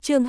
Chương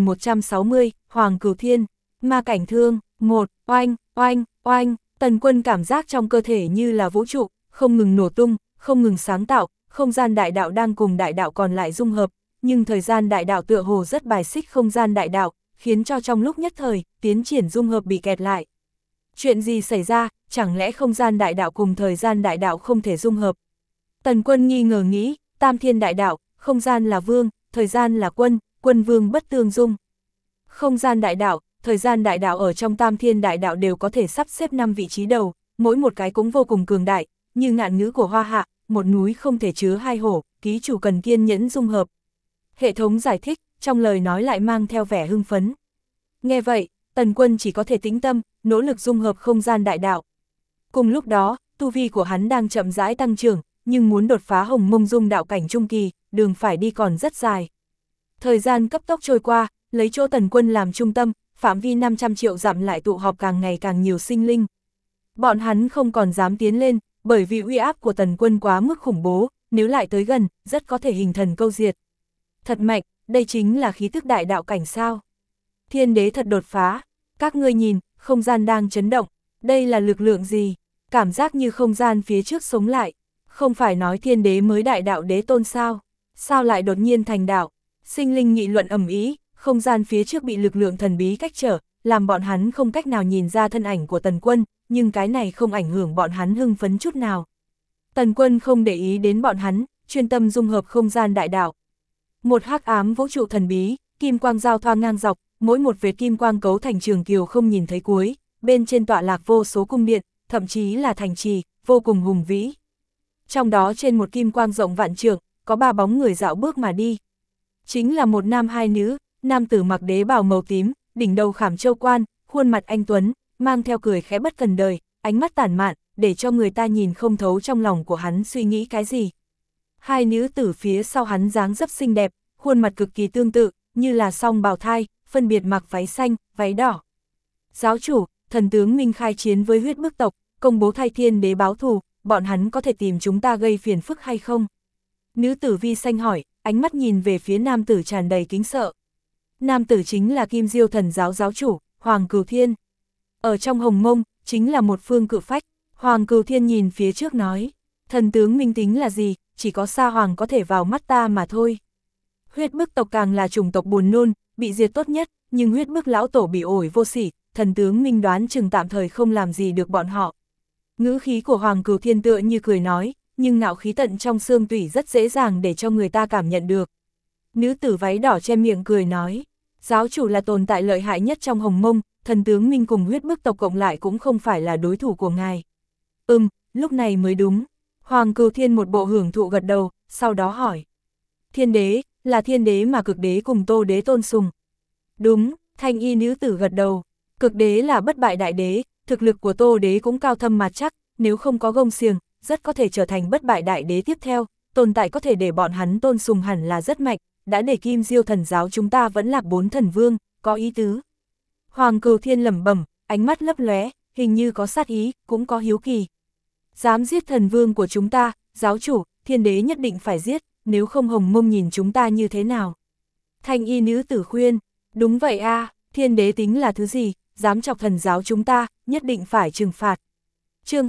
2160, Hoàng Cửu Thiên, Ma Cảnh Thương, 1, oanh, oanh, oanh, Tần Quân cảm giác trong cơ thể như là vũ trụ, không ngừng nổ tung, không ngừng sáng tạo, không gian đại đạo đang cùng đại đạo còn lại dung hợp, nhưng thời gian đại đạo tựa hồ rất bài xích không gian đại đạo, khiến cho trong lúc nhất thời, tiến triển dung hợp bị kẹt lại. Chuyện gì xảy ra, chẳng lẽ không gian đại đạo cùng thời gian đại đạo không thể dung hợp? Tần Quân nghi ngờ nghĩ, tam thiên đại đạo, không gian là vương, thời gian là quân, quân vương bất tương dung. Không gian đại đạo, thời gian đại đạo ở trong tam thiên đại đạo đều có thể sắp xếp 5 vị trí đầu, mỗi một cái cũng vô cùng cường đại, như ngạn ngữ của Hoa Hạ, một núi không thể chứa hai hổ, ký chủ cần kiên nhẫn dung hợp. Hệ thống giải thích, trong lời nói lại mang theo vẻ hưng phấn. Nghe vậy, Tần Quân chỉ có thể tĩnh tâm, nỗ lực dung hợp không gian đại đạo. Cùng lúc đó, tu vi của hắn đang chậm rãi tăng trưởng, nhưng muốn đột phá Hồng Mông Dung đạo cảnh trung kỳ, đường phải đi còn rất dài. Thời gian cấp tốc trôi qua, lấy chỗ Tần Quân làm trung tâm, phạm vi 500 triệu dặm lại tụ họp càng ngày càng nhiều sinh linh. Bọn hắn không còn dám tiến lên, bởi vì uy áp của Tần Quân quá mức khủng bố, nếu lại tới gần, rất có thể hình thần câu diệt. Thật mạnh, đây chính là khí tức đại đạo cảnh sao. Thiên đế thật đột phá, các ngươi nhìn, không gian đang chấn động, đây là lực lượng gì? Cảm giác như không gian phía trước sống lại, không phải nói thiên đế mới đại đạo đế tôn sao? Sao lại đột nhiên thành đạo? Sinh linh nghị luận ầm ĩ, không gian phía trước bị lực lượng thần bí cách trở, làm bọn hắn không cách nào nhìn ra thân ảnh của Tần Quân, nhưng cái này không ảnh hưởng bọn hắn hưng phấn chút nào. Tần Quân không để ý đến bọn hắn, chuyên tâm dung hợp không gian đại đạo. Một hắc ám vũ trụ thần bí, kim quang giao thoa ngang dọc, mỗi một vệt kim quang cấu thành trường kiều không nhìn thấy cuối, bên trên tọa lạc vô số cung điện, thậm chí là thành trì, vô cùng hùng vĩ. Trong đó trên một kim quang rộng vạn trượng, có 3 bóng người dạo bước mà đi. Chính là một nam hai nữ, nam tử mặc đế bào màu tím, đỉnh đầu khảm châu quan, khuôn mặt anh tuấn, mang theo cười khẽ bất cần đời, ánh mắt tản mạn, để cho người ta nhìn không thấu trong lòng của hắn suy nghĩ cái gì. Hai nữ tử phía sau hắn dáng dấp xinh đẹp, khuôn mặt cực kỳ tương tự, như là song bào thai, phân biệt mặc váy xanh, váy đỏ. Giáo chủ, thần tướng Minh khai chiến với huyết bức tộc, công bố thay thiên đế báo thù, bọn hắn có thể tìm chúng ta gây phiền phức hay không? Nữ tử vi xanh hỏi, ánh mắt nhìn về phía nam tử tràn đầy kính sợ. Nam tử chính là Kim Diêu thần giáo giáo chủ, Hoàng Cửu Thiên. Ở trong Hồng Mông, chính là một phương cự phách. Hoàng Cửu Thiên nhìn phía trước nói, thần tướng Minh tính là gì, chỉ có Sa Hoàng có thể vào mắt ta mà thôi. Huyết bức tộc càng là chủng tộc buồn nôn, bị diệt tốt nhất, nhưng huyết bức lão tổ bị ổi vô sỉ, thần tướng Minh đoán chừng tạm thời không làm gì được bọn họ. Ngữ khí của Hoàng Cửu Thiên tựa như cười nói, nhưng ngạo khí tận trong xương tủy rất dễ dàng để cho người ta cảm nhận được. Nữ tử váy đỏ che miệng cười nói, giáo chủ là tồn tại lợi hại nhất trong Hồng Mông, thần tướng Minh cùng huyết bức tộc cộng lại cũng không phải là đối thủ của ngài. Lúc này mới đúng. Hoàng Cửu Thiên một bộ hưởng thụ gật đầu, sau đó hỏi. Thiên đế, là thiên đế mà cực đế cùng Tô đế tôn sùng. Đúng, thanh y nữ tử gật đầu. Cực đế là bất bại đại đế, thực lực của Tô đế cũng cao thâm mà chắc, nếu không có gông xiềng, rất có thể trở thành bất bại đại đế tiếp theo, tồn tại có thể để bọn hắn tôn sùng hẳn là rất mạnh, đã để Kim Diêu thần giáo chúng ta vẫn là 4 thần vương, có ý tứ. Hoàng Cửu Thiên lẩm bẩm, ánh mắt lấp lóe, hình như có sát ý, cũng có hiếu kỳ. Dám giết thần vương của chúng ta, giáo chủ, thiên đế nhất định phải giết, nếu không Hồng Mông nhìn chúng ta như thế nào? Thanh y nữ tử khuyên, đúng vậy a, thiên đế tính là thứ gì, dám chọc thần giáo chúng ta, nhất định phải trừng phạt. Chương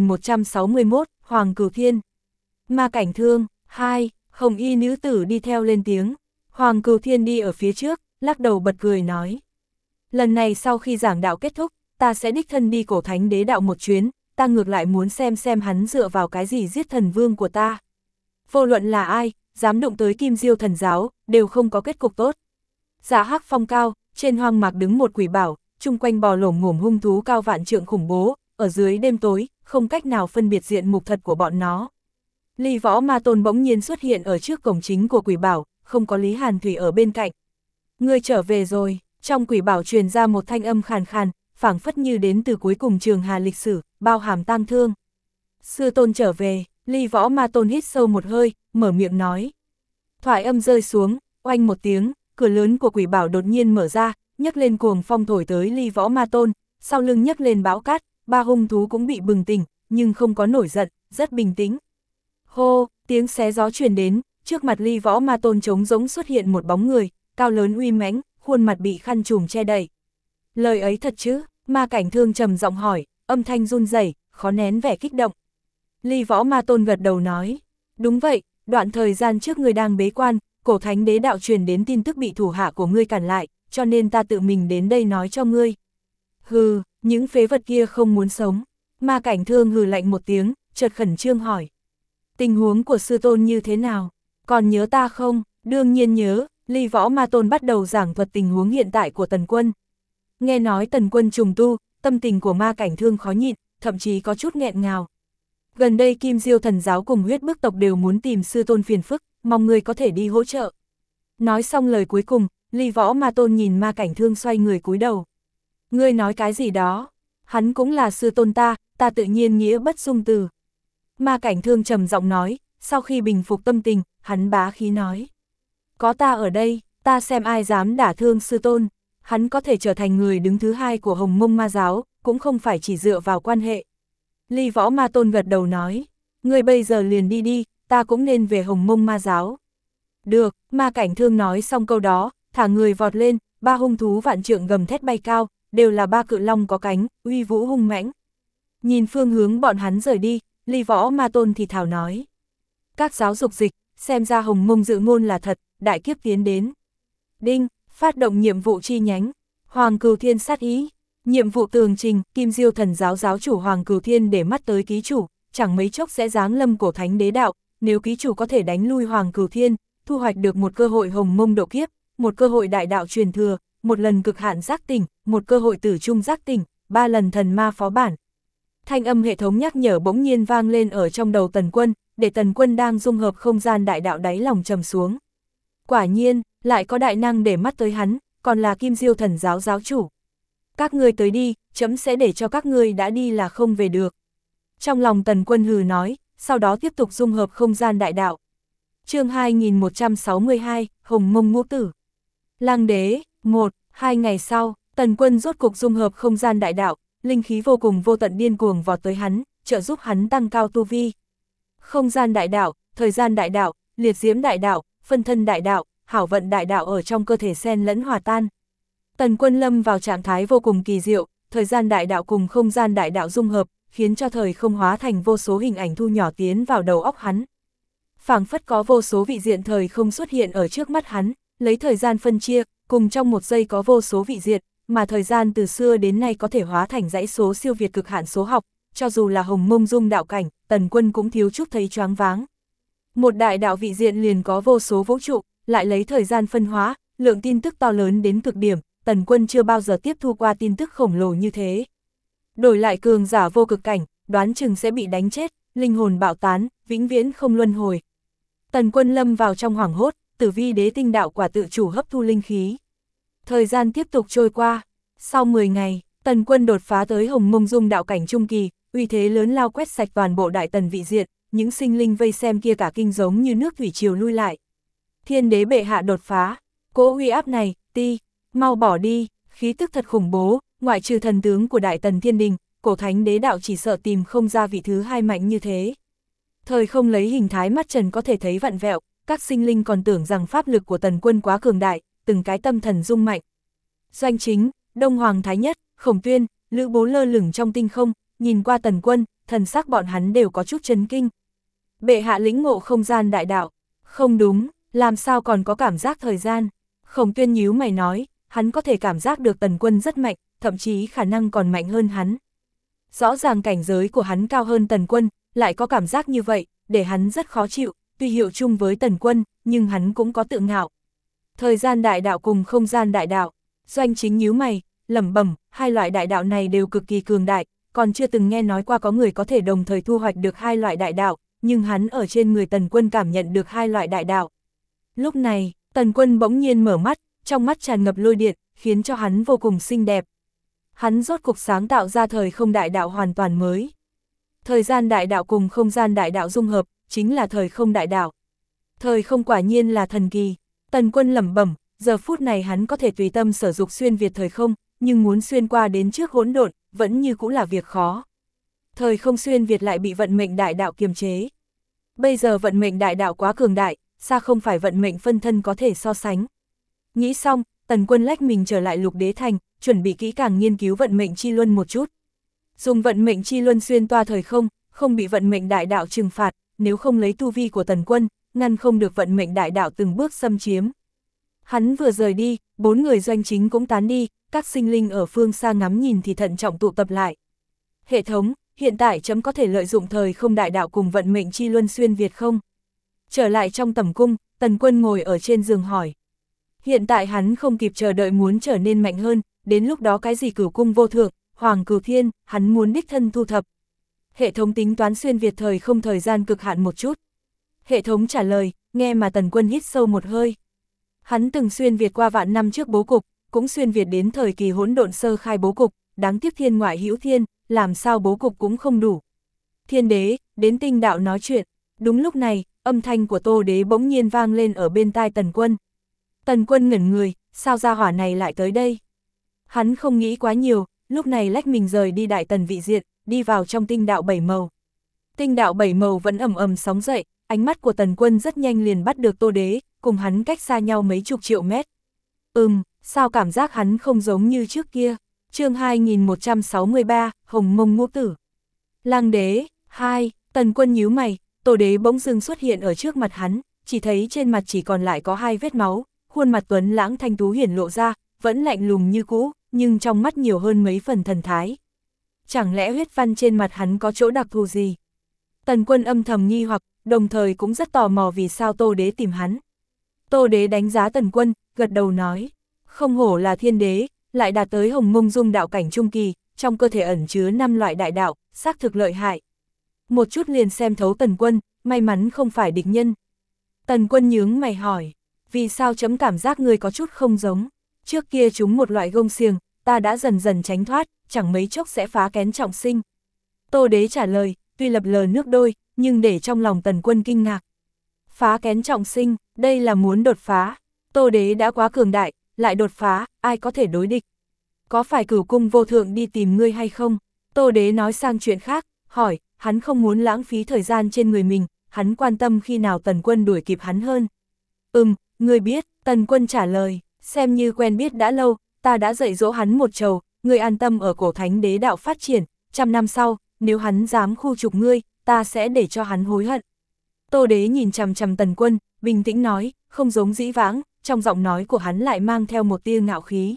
2161, Hoàng Cửu Thiên. Ma Cảnh Thương, 2, hồng y nữ tử đi theo lên tiếng. Hoàng Cửu Thiên đi ở phía trước, lắc đầu bật cười nói. Lần này sau khi giảng đạo kết thúc, ta sẽ đích thân đi cổ thánh đế đạo một chuyến, ta ngược lại muốn xem hắn dựa vào cái gì giết thần vương của ta. Vô luận là ai, dám đụng tới Kim Diêu thần giáo, đều không có kết cục tốt. Dạ hắc phong cao, trên hoang mạc đứng một quỷ bảo, chung quanh bò lổm ngổm hung thú cao vạn trượng khủng bố, ở dưới đêm tối, không cách nào phân biệt diện mục thật của bọn nó. Ly Võ Ma Tôn bỗng nhiên xuất hiện ở trước cổng chính của quỷ bảo, không có Lý Hàn Thủy ở bên cạnh. Ngươi trở về rồi, trong quỷ bảo truyền ra một thanh âm khàn khàn, phảng phất như đến từ cuối cùng trường hà lịch sử, bao hàm tang thương. Sư tôn trở về, Ly Võ Ma Tôn hít sâu một hơi, mở miệng nói. Thoại âm rơi xuống, oanh một tiếng, cửa lớn của quỷ bảo đột nhiên mở ra, nhấc lên cuồng phong thổi tới Ly Võ Ma Tôn, sau lưng nhấc lên bão cát, 3 hung thú cũng bị bừng tỉnh, nhưng không có nổi giận, rất bình tĩnh. Hô, tiếng xé gió truyền đến, trước mặt Ly Võ Ma Tôn trống rỗng xuất hiện một bóng người, cao lớn uy mãnh, khuôn mặt bị khăn trùm che đậy. Lời ấy thật chứ? Ma Cảnh Thương trầm giọng hỏi, âm thanh run rẩy, khó nén vẻ kích động. Ly Võ Ma Tôn gật đầu nói, đúng vậy, đoạn thời gian trước ngươi đang bế quan, cổ thánh đế đạo truyền đến tin tức bị thủ hạ của ngươi cản lại, cho nên ta tự mình đến đây nói cho ngươi. Hừ, những phế vật kia không muốn sống. Ma Cảnh Thương hừ lạnh một tiếng, chợt khẩn trương hỏi. Tình huống của sư tôn như thế nào? Còn nhớ ta không? Đương nhiên nhớ. Ly Võ Ma Tôn bắt đầu giảng thuật tình huống hiện tại của Tần Quân. Nghe nói Tần Quân trùng tu, tâm tình của Ma Cảnh Thương khó nhịn, thậm chí có chút nghẹn ngào. Gần đây Kim Diêu thần giáo cùng Huyết Bức tộc đều muốn tìm sư tôn phiền phức, mong người có thể đi hỗ trợ. Nói xong lời cuối cùng, Ly Võ Ma Tôn nhìn Ma Cảnh Thương xoay người cúi đầu. Ngươi nói cái gì đó? Hắn cũng là sư tôn ta tự nhiên nghĩa bất dung từ. Ma Cảnh Thương trầm giọng nói, sau khi bình phục tâm tình, hắn bá khí nói. Có ta ở đây, ta xem ai dám đả thương sư tôn. Hắn có thể trở thành người đứng thứ hai của Hồng Mông Ma giáo, cũng không phải chỉ dựa vào quan hệ. Ly Võ Ma Tôn gật đầu nói, ngươi bây giờ liền đi, ta cũng nên về Hồng Mông Ma giáo. Được, Ma Cảnh Thương nói xong câu đó, thả người vọt lên, ba hung thú vạn trượng gầm thét bay cao, đều là ba cự long có cánh, uy vũ hung mãnh. Nhìn phương hướng bọn hắn rời đi, Ly Võ Ma Tôn thì thảo nói. Các giáo dục dịch, xem ra Hồng Mông dự ngôn là thật, đại kiếp tiến đến. Đinh, phát động nhiệm vụ chi nhánh, Hoàng Cừu Thiên sát ý. Nhiệm vụ tường trình, Kim Diêu thần giáo giáo chủ Hoàng Cừu Thiên để mắt tới ký chủ, chẳng mấy chốc sẽ giáng lâm cổ thánh đế đạo, nếu ký chủ có thể đánh lui Hoàng Cừu Thiên, thu hoạch được một cơ hội Hồng Mông độ kiếp, một cơ hội đại đạo truyền thừa, một lần cực hạn giác tỉnh, một cơ hội tử trung giác tỉnh, 3 lần thần ma phó bản. Thanh âm hệ thống nhắc nhở bỗng nhiên vang lên ở trong đầu Tần Quân, để Tần Quân đang dung hợp không gian đại đạo đáy lòng trầm xuống. Quả nhiên, lại có đại năng để mắt tới hắn, còn là Kim Diêu thần giáo giáo chủ. Các ngươi tới đi, chấm sẽ để cho các ngươi đã đi là không về được. Trong lòng Tần Quân hừ nói, sau đó tiếp tục dung hợp không gian đại đạo. Chương 2162, Hồng Mông Ngũ Tử. Lăng Đế, 1-2 ngày sau, Tần Quân rốt cục dung hợp không gian đại đạo, linh khí vô cùng vô tận điên cuồng vọt tới hắn, trợ giúp hắn tăng cao tu vi. Không gian đại đạo, thời gian đại đạo, liệt diễm đại đạo, phân thân đại đạo, hảo vận đại đạo ở trong cơ thể xen lẫn hòa tan. Tần Quân lâm vào trạng thái vô cùng kỳ diệu, thời gian đại đạo cùng không gian đại đạo dung hợp, khiến cho thời không hóa thành vô số hình ảnh thu nhỏ tiến vào đầu óc hắn. Phảng phất có vô số vị diện thời không xuất hiện ở trước mắt hắn, lấy thời gian phân chia, cùng trong một giây có vô số vị diện, mà thời gian từ xưa đến nay có thể hóa thành dãy số siêu việt cực hạn số học, cho dù là Hồng Mông dung đạo cảnh, Tần Quân cũng thiếu chút thấy choáng váng. Một đại đạo vị diện liền có vô số vũ trụ, lại lấy thời gian phân hóa, lượng tin tức to lớn đến cực điểm, Tần Quân chưa bao giờ tiếp thu qua tin tức khổng lồ như thế. Đổi lại cường giả vô cực cảnh, đoán chừng sẽ bị đánh chết, linh hồn bạo tán, vĩnh viễn không luân hồi. Tần Quân lâm vào trong hoảng hốt, Tử Vi Đế tinh đạo quả tự chủ hấp thu linh khí. Thời gian tiếp tục trôi qua, sau 10 ngày, Tần Quân đột phá tới Hồng Mông dung đạo cảnh trung kỳ, uy thế lớn lao quét sạch toàn bộ đại tần vị diện, những sinh linh vây xem kia cả kinh giống như nước thủy triều lui lại. Thiên đế bệ hạ đột phá, cỗ uy áp này, mau bỏ đi, khí tức thật khủng bố, ngoại trừ thần tướng của đại tần thiên đình, cổ thánh đế đạo chỉ sợ tìm không ra vị thứ hai mạnh như thế. Thời không lấy hình thái mắt trần có thể thấy vặn vẹo, các sinh linh còn tưởng rằng pháp lực của Tần Quân quá cường đại, từng cái tâm thần rung mạnh. Doanh Chính, Đông Hoàng Thái Nhất, Khổng Tuyên, Lữ Bố lơ lửng trong tinh không, nhìn qua Tần Quân, thần sắc bọn hắn đều có chút chấn kinh. Bệ hạ lĩnh ngộ không gian đại đạo, không đúng, làm sao còn có cảm giác thời gian. Khổng Tuyên nhíu mày nói, hắn có thể cảm giác được Tần Quân rất mạnh, thậm chí khả năng còn mạnh hơn hắn. Rõ ràng cảnh giới của hắn cao hơn Tần Quân, lại có cảm giác như vậy, để hắn rất khó chịu, tuy hiệu chung với Tần Quân, nhưng hắn cũng có tự ngạo. Thời gian đại đạo cùng không gian đại đạo, Doanh Chính nhíu mày, lẩm bẩm, hai loại đại đạo này đều cực kỳ cường đại, còn chưa từng nghe nói qua có người có thể đồng thời thu hoạch được hai loại đại đạo, nhưng hắn ở trên người Tần Quân cảm nhận được hai loại đại đạo. Lúc này, Tần Quân bỗng nhiên mở mắt, trong mắt tràn ngập lôi điện, khiến cho hắn vô cùng xinh đẹp. Hắn rốt cục sáng tạo ra thời không đại đạo hoàn toàn mới. Thời gian đại đạo cùng không gian đại đạo dung hợp, chính là thời không đại đạo. Thời không quả nhiên là thần kỳ. Tần Quân lẩm bẩm, giờ phút này hắn có thể tùy tâm sở dục xuyên việt thời không, nhưng muốn xuyên qua đến trước hỗn độn, vẫn như cũng là việc khó. Thời không xuyên việt lại bị vận mệnh đại đạo kiềm chế. Bây giờ vận mệnh đại đạo quá cường đại, xa không phải vận mệnh phân thân có thể so sánh. Nghĩ xong, Tần Quân lách mình trở lại Lục Đế Thành, chuẩn bị kỹ càng nghiên cứu vận mệnh chi luân một chút. Dùng vận mệnh chi luân xuyên toa thời không, không bị vận mệnh đại đạo trừng phạt, nếu không lấy tu vi của Tần Quân, ngăn không được vận mệnh đại đạo từng bước xâm chiếm. Hắn vừa rời đi, 4 người doanh chính cũng tán đi, các sinh linh ở phương xa ngắm nhìn thì thận trọng tụ tập lại. Hệ thống, hiện tại chấm có thể lợi dụng thời không đại đạo cùng vận mệnh chi luân xuyên Việt không? Trở lại trong tẩm cung, Tần Quân ngồi ở trên giường hỏi. Hiện tại hắn không kịp chờ đợi muốn trở nên mạnh hơn, đến lúc đó cái gì cửu cung vô thượng, hoàng cửu thiên, hắn muốn đích thân thu thập. Hệ thống tính toán xuyên Việt thời không thời gian cực hạn một chút. Hệ thống trả lời, nghe mà Tần Quân hít sâu một hơi. Hắn từng xuyên Việt qua vạn năm trước bố cục, cũng xuyên Việt đến thời kỳ hỗn độn sơ khai bố cục, đáng tiếc thiên ngoại hữu thiên, làm sao bố cục cũng không đủ. Thiên đế, đến tinh đạo nói chuyện. Đúng lúc này, âm thanh của Tô Đế bỗng nhiên vang lên ở bên tai Tần Quân. Tần Quân ngẩn người, sao gia hỏa này lại tới đây? Hắn không nghĩ quá nhiều, lúc này lách mình rời đi Đại Tần vị diện, đi vào trong tinh đạo 7 màu. Tinh đạo 7 màu vẫn ầm ầm sóng dậy, ánh mắt của Tần Quân rất nhanh liền bắt được Tô Đế, cùng hắn cách xa nhau mấy chục triệu mét. Sao cảm giác hắn không giống như trước kia? Chương 2163, Hồng Mông Ngũ Tử. Lăng Đế, 2, Tần Quân nhíu mày, Tô Đế bỗng dưng xuất hiện ở trước mặt hắn, chỉ thấy trên mặt chỉ còn lại có 2 vết máu, khuôn mặt tuấn lãng thanh tú hiển lộ ra, vẫn lạnh lùng như cũ, nhưng trong mắt nhiều hơn mấy phần thần thái. Chẳng lẽ huyết văn trên mặt hắn có chỗ đặc thù gì? Tần Quân âm thầm nghi hoặc, đồng thời cũng rất tò mò vì sao Tô Đế tìm hắn. Tô Đế đánh giá Tần Quân, gật đầu nói, không hổ là thiên đế, lại đạt tới Hồng Mông Dung đạo cảnh trung kỳ, trong cơ thể ẩn chứa 5 loại đại đạo, xác thực lợi hại. Một chút liền xem thấu Tần Quân, may mắn không phải địch nhân. Tần Quân nhướng mày hỏi, vì sao chấm cảm giác người có chút không giống? Trước kia chúng một loại gông xiềng, ta đã dần dần tránh thoát, chẳng mấy chốc sẽ phá kén trọng sinh. Tô Đế trả lời, tuy lập lờ nước đôi, nhưng để trong lòng Tần Quân kinh ngạc. Phá kén trọng sinh, đây là muốn đột phá. Tô Đế đã quá cường đại, lại đột phá, ai có thể đối địch? Có phải cửu cung vô thượng đi tìm ngươi hay không? Tô Đế nói sang chuyện khác, hỏi, hắn không muốn lãng phí thời gian trên người mình, hắn quan tâm khi nào Tần Quân đuổi kịp hắn hơn. Ngươi biết, Tần Quân trả lời, xem như quen biết đã lâu, ta đã dạy dỗ hắn một trầu, ngươi an tâm ở cổ thánh đế đạo phát triển, 100 năm sau, nếu hắn dám khu trục ngươi, ta sẽ để cho hắn hối hận. Tô Đế nhìn chằm chằm Tần Quân, bình tĩnh nói, không giống dĩ vãng, trong giọng nói của hắn lại mang theo một tia ngạo khí.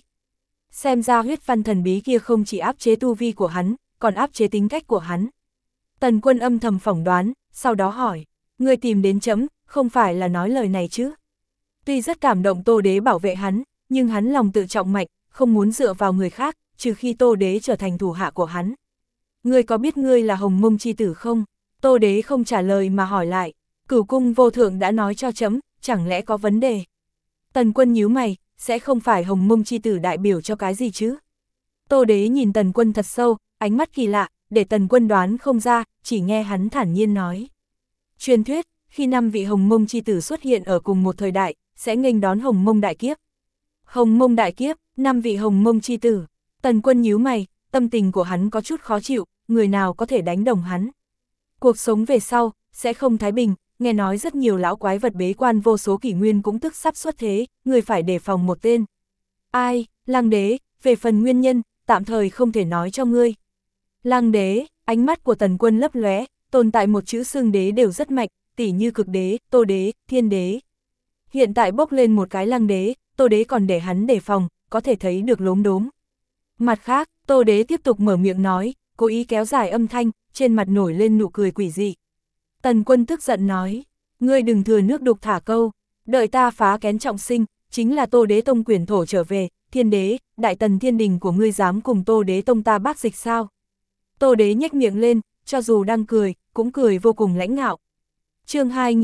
Xem ra huyết văn thần bí kia không chỉ áp chế tu vi của hắn, còn áp chế tính cách của hắn. Tần Quân âm thầm phỏng đoán, sau đó hỏi, ngươi tìm đến chấm, không phải là nói lời này chứ? Tuy rất cảm động Tô Đế bảo vệ hắn, nhưng hắn lòng tự trọng mạnh, không muốn dựa vào người khác, trừ khi Tô Đế trở thành thủ hạ của hắn. Ngươi có biết ngươi là Hồng Mông chi tử không? Tô Đế không trả lời mà hỏi lại, cửu cung vô thượng đã nói cho chấm, chẳng lẽ có vấn đề? Tần Quân nhíu mày, sẽ không phải Hồng Mông chi tử đại biểu cho cái gì chứ? Tô Đế nhìn Tần Quân thật sâu, ánh mắt kỳ lạ, để Tần Quân đoán không ra, chỉ nghe hắn thản nhiên nói. Truyền thuyết, khi 5 vị Hồng Mông chi tử xuất hiện ở cùng một thời đại, sẽ nghênh đón Hồng Mông đại kiếp. Hồng Mông đại kiếp, 5 vị Hồng Mông chi tử. Tần Quân nhíu mày, tâm tình của hắn có chút khó chịu, người nào có thể đánh đồng hắn. Cuộc sống về sau, sẽ không thái bình, nghe nói rất nhiều lão quái vật bế quan vô số kỷ nguyên cũng tức sắp xuất thế, người phải đề phòng một tên. Ai, Lăng Đế, về phần nguyên nhân, tạm thời không thể nói cho ngươi. Lăng Đế, ánh mắt của Tần Quân lấp lóe, tồn tại một chữ xưng đế đều rất mạnh, tỉ như cực đế, Tô Đế, Thiên Đế. Hiện tại bốc lên một cái Lăng Đế, Tô Đế còn để hắn đề phòng, có thể thấy được lốm đốm. Mặt khác, Tô Đế tiếp tục mở miệng nói, cố ý kéo dài âm thanh, trên mặt nổi lên nụ cười quỷ dị. Tần Quân tức giận nói, ngươi đừng thừa nước đục thả câu, đợi ta phá kén trọng sinh, chính là Tô Đế tông quyển thổ trở về, Thiên Đế, Đại Tần thiên đình của ngươi dám cùng Tô Đế tông ta bác dịch sao? Tô Đế nhếch miệng lên, cho dù đang cười, cũng cười vô cùng lãnh ngạo. Chương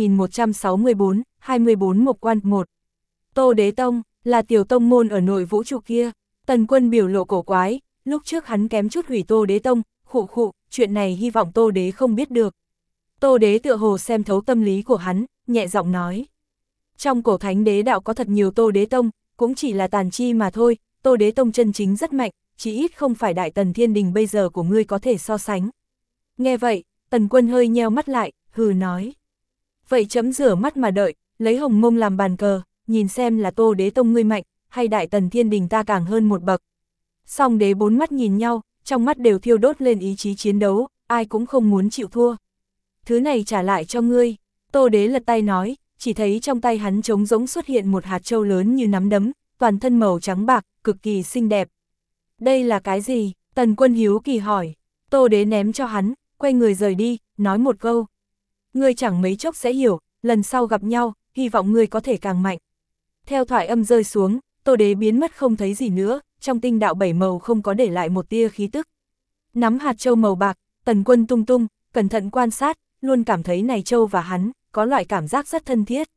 2164, 24 Mộc Quan 1. Tô Đế tông, là tiểu tông môn ở nội vũ trụ kia. Tần Quân biểu lộ cổ quái, lúc trước hắn kém chút hủy Tô Đế tông, khụ, chuyện này hy vọng Tô Đế không biết được. Tô Đế tựa hồ xem thấu tâm lý của hắn, nhẹ giọng nói. Trong cổ thánh đế đạo có thật nhiều Tô Đế tông, cũng chỉ là tàn chi mà thôi, Tô Đế tông chân chính rất mạnh, chỉ ít không phải Đại Tần thiên đình bây giờ của ngươi có thể so sánh. Nghe vậy, Tần Quân hơi nheo mắt lại, hừ nói. Vậy chấm rửa mắt mà đợi, lấy Hồng Mông làm bàn cờ, nhìn xem là Tô Đế tông ngươi mạnh, hay Đại Tần Thiên Đình ta càng hơn một bậc. Song đế bốn mắt nhìn nhau, trong mắt đều thiêu đốt lên ý chí chiến đấu, ai cũng không muốn chịu thua. Thứ này trả lại cho ngươi, Tô Đế lật tay nói, chỉ thấy trong tay hắn trống rỗng xuất hiện một hạt châu lớn như nắm đấm, toàn thân màu trắng bạc, cực kỳ xinh đẹp. Đây là cái gì? Tần Quân hiếu kỳ hỏi. Tô Đế ném cho hắn, quay người rời đi, nói một câu. Ngươi chẳng mấy chốc sẽ hiểu, lần sau gặp nhau, hy vọng ngươi có thể càng mạnh. Theo thoại âm rơi xuống, Tô Đế biến mất không thấy gì nữa, trong tinh đạo bảy màu không có để lại một tia khí tức. Nắm hạt châu màu bạc, Tần Quân tung tung, cẩn thận quan sát, luôn cảm thấy này châu và hắn, có loại cảm giác rất thân thiết.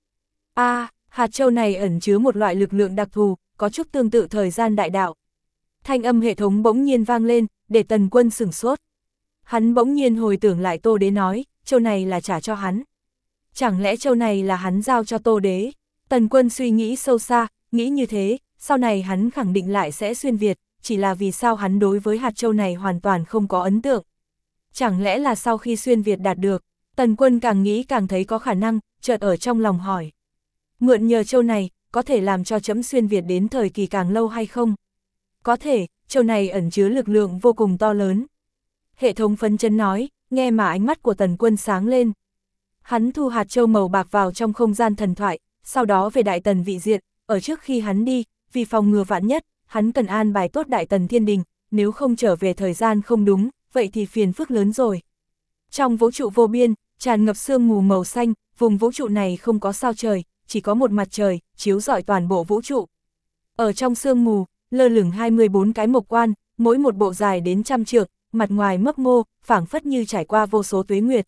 Hạt châu này ẩn chứa một loại lực lượng đặc thù, có chút tương tự thời gian đại đạo. Thanh âm hệ thống bỗng nhiên vang lên, để Tần Quân sửng sốt. Hắn bỗng nhiên hồi tưởng lại Tô Đế nói, châu này là trả cho hắn. Chẳng lẽ châu này là hắn giao cho Tô Đế? Tần Quân suy nghĩ sâu xa, nghĩ như thế, sau này hắn khẳng định lại sẽ xuyên Việt, chỉ là vì sao hắn đối với hạt châu này hoàn toàn không có ấn tượng. Chẳng lẽ là sau khi xuyên Việt đạt được? Tần Quân càng nghĩ càng thấy có khả năng, chợt ở trong lòng hỏi. Mượn nhờ châu này, có thể làm cho trẫm xuyên Việt đến thời kỳ càng lâu hay không? Có thể, châu này ẩn chứa lực lượng vô cùng to lớn. Hệ thống phấn chấn nói, nghe mà ánh mắt của Tần Quân sáng lên. Hắn thu hạt châu màu bạc vào trong không gian thần thoại, sau đó về Đại Tần vị diện, ở trước khi hắn đi, vì phòng ngừa vạn nhất, hắn cần an bài tốt Đại Tần Thiên Đình, nếu không trở về thời gian không đúng, vậy thì phiền phức lớn rồi. Trong vũ trụ vô biên, tràn ngập sương mù màu xanh, vùng vũ trụ này không có sao trời, chỉ có một mặt trời, chiếu rọi toàn bộ vũ trụ. Ở trong sương mù, lơ lửng 24 cái mộc quan, mỗi một bộ dài đến 100 trượng, mặt ngoài mấp mô, phảng phất như trải qua vô số tuế nguyệt.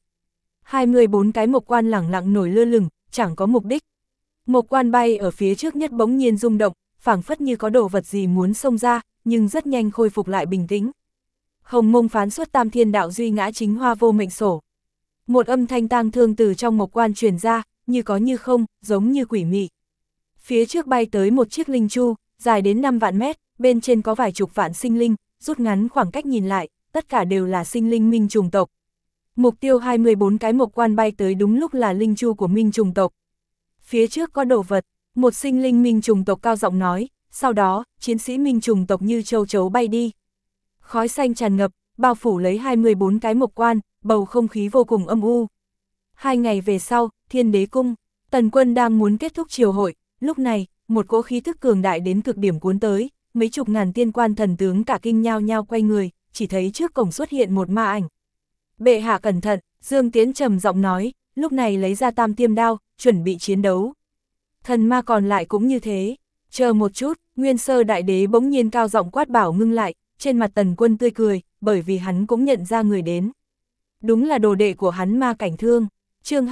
24 cái mộc quan lẳng lặng nổi lơ lửng, chẳng có mục đích. Mộc quan bay ở phía trước nhất bỗng nhiên rung động, phảng phất như có đồ vật gì muốn xông ra, nhưng rất nhanh khôi phục lại bình tĩnh. Hồng Mông phán xuất tam thiên đạo duy ngã chính hoa vô mệnh sổ. Một âm thanh tang thương từ trong mộc quan truyền ra, như có như không, giống như quỷ mị. Phía trước bay tới một chiếc linh chu, dài đến 5 vạn mét, bên trên có vài chục vạn sinh linh, rút ngắn khoảng cách nhìn lại, tất cả đều là sinh linh minh trùng tộc. Mục tiêu 24 cái mộc quan bay tới đúng lúc là linh chu của minh trùng tộc. Phía trước có đồ vật, một sinh linh minh trùng tộc cao giọng nói, sau đó, chiến sĩ minh trùng tộc như châu chấu bay đi. Khói xanh tràn ngập, bao phủ lấy 24 cái mộc quan, bầu không khí vô cùng âm u. 2 ngày về sau, Thiên Đế Cung, Tần Quân đang muốn kết thúc triều hội, lúc này, một cỗ khí thức cường đại đến cực điểm cuốn tới, mấy chục ngàn tiên quan thần tướng cả kinh nhao nhao quay người, chỉ thấy trước cổng xuất hiện một ma ảnh. Bệ hạ cẩn thận, Dương Tiến trầm giọng nói, lúc này lấy ra tam tiêm đao, chuẩn bị chiến đấu. Thần ma còn lại cũng như thế, chờ một chút, Nguyên Sơ Đại Đế bỗng nhiên cao giọng quát bảo ngưng lại, trên mặt Tần Quân tươi cười, bởi vì hắn cũng nhận ra người đến. Đúng là đồ đệ của hắn Ma Cảnh Thương, chương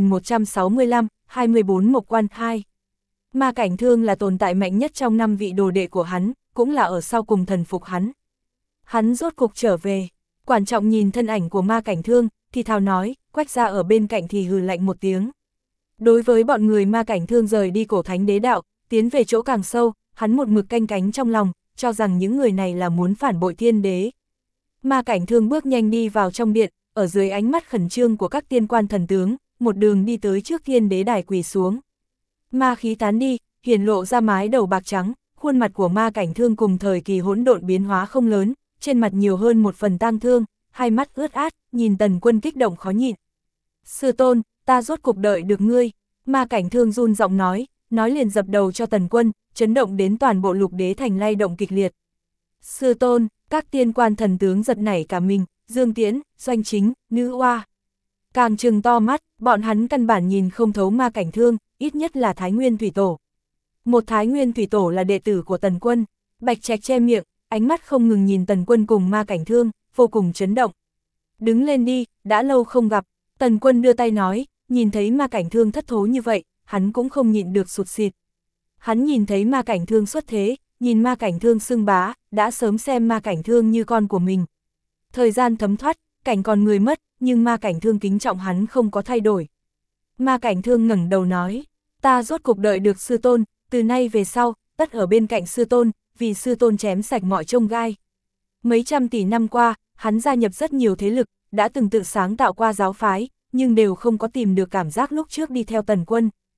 2165, 24 Mộc Quan 2. Ma Cảnh Thương là tồn tại mạnh nhất trong 5 vị đồ đệ của hắn, cũng là ở sau cùng thần phục hắn. Hắn rốt cục trở về, Quản Trọng nhìn thân ảnh của Ma Cảnh Thương, thì thào nói, Quách Gia ở bên cạnh thì hừ lạnh một tiếng. Đối với bọn người Ma Cảnh Thương rời đi cổ thánh đế đạo, tiến về chỗ càng sâu, hắn một mực canh cánh trong lòng, cho rằng những người này là muốn phản bội Thiên Đế. Ma Cảnh Thương bước nhanh đi vào trong điện, ở dưới ánh mắt khẩn trương của các tiên quan thần tướng, một đường đi tới trước Thiên Đế đài quỳ xuống. Ma khí tán đi, hiển lộ ra mái đầu bạc trắng, khuôn mặt của Ma Cảnh Thương cùng thời kỳ hỗn độn biến hóa không lớn, trên mặt nhiều hơn một phần tang thương, hai mắt ướt át, nhìn Tần Quân kích động khó nhịn. Sư tôn, ta rốt cục đợi được ngươi, Ma Cảnh Thương run giọng nói liền dập đầu cho Tần Quân, chấn động đến toàn bộ Lục Đế thành lay động kịch liệt. Sư tôn, các tiên quan thần tướng giật nảy cả mình, Dương Tiễn, Doanh Chính, Nữ Oa. Càng trừng to mắt, bọn hắn căn bản nhìn không thấu Ma Cảnh Thương, ít nhất là Thái Nguyên Thủy Tổ. Một Thái Nguyên Thủy Tổ là đệ tử của Tần Quân, Bạch Trạch che miệng, ánh mắt không ngừng nhìn Tần Quân cùng Ma Cảnh Thương, vô cùng chấn động. Đứng lên đi, đã lâu không gặp, Tần Quân đưa tay nói, nhìn thấy Ma Cảnh Thương thất thố như vậy, hắn cũng không nhịn được sụt sịt. Hắn nhìn thấy Ma Cảnh Thương xuất thế, nhìn Ma Cảnh Thương xưng bá, đã sớm xem Ma Cảnh Thương như con của mình. Thời gian thấm thoát, cảnh còn người mất, nhưng Ma Cảnh Thương kính trọng hắn không có thay đổi. Ma Cảnh Thương ngẩng đầu nói, ta rốt cục đợi được sư tôn, từ nay về sau, tất ở bên cạnh sư tôn, vì sư tôn chém sạch mọi chông gai. Mấy trăm tỷ năm qua, hắn gia nhập rất nhiều thế lực, đã từng tự sáng tạo qua giáo phái, nhưng đều không có tìm được cảm giác lúc trước đi theo Tần Quân.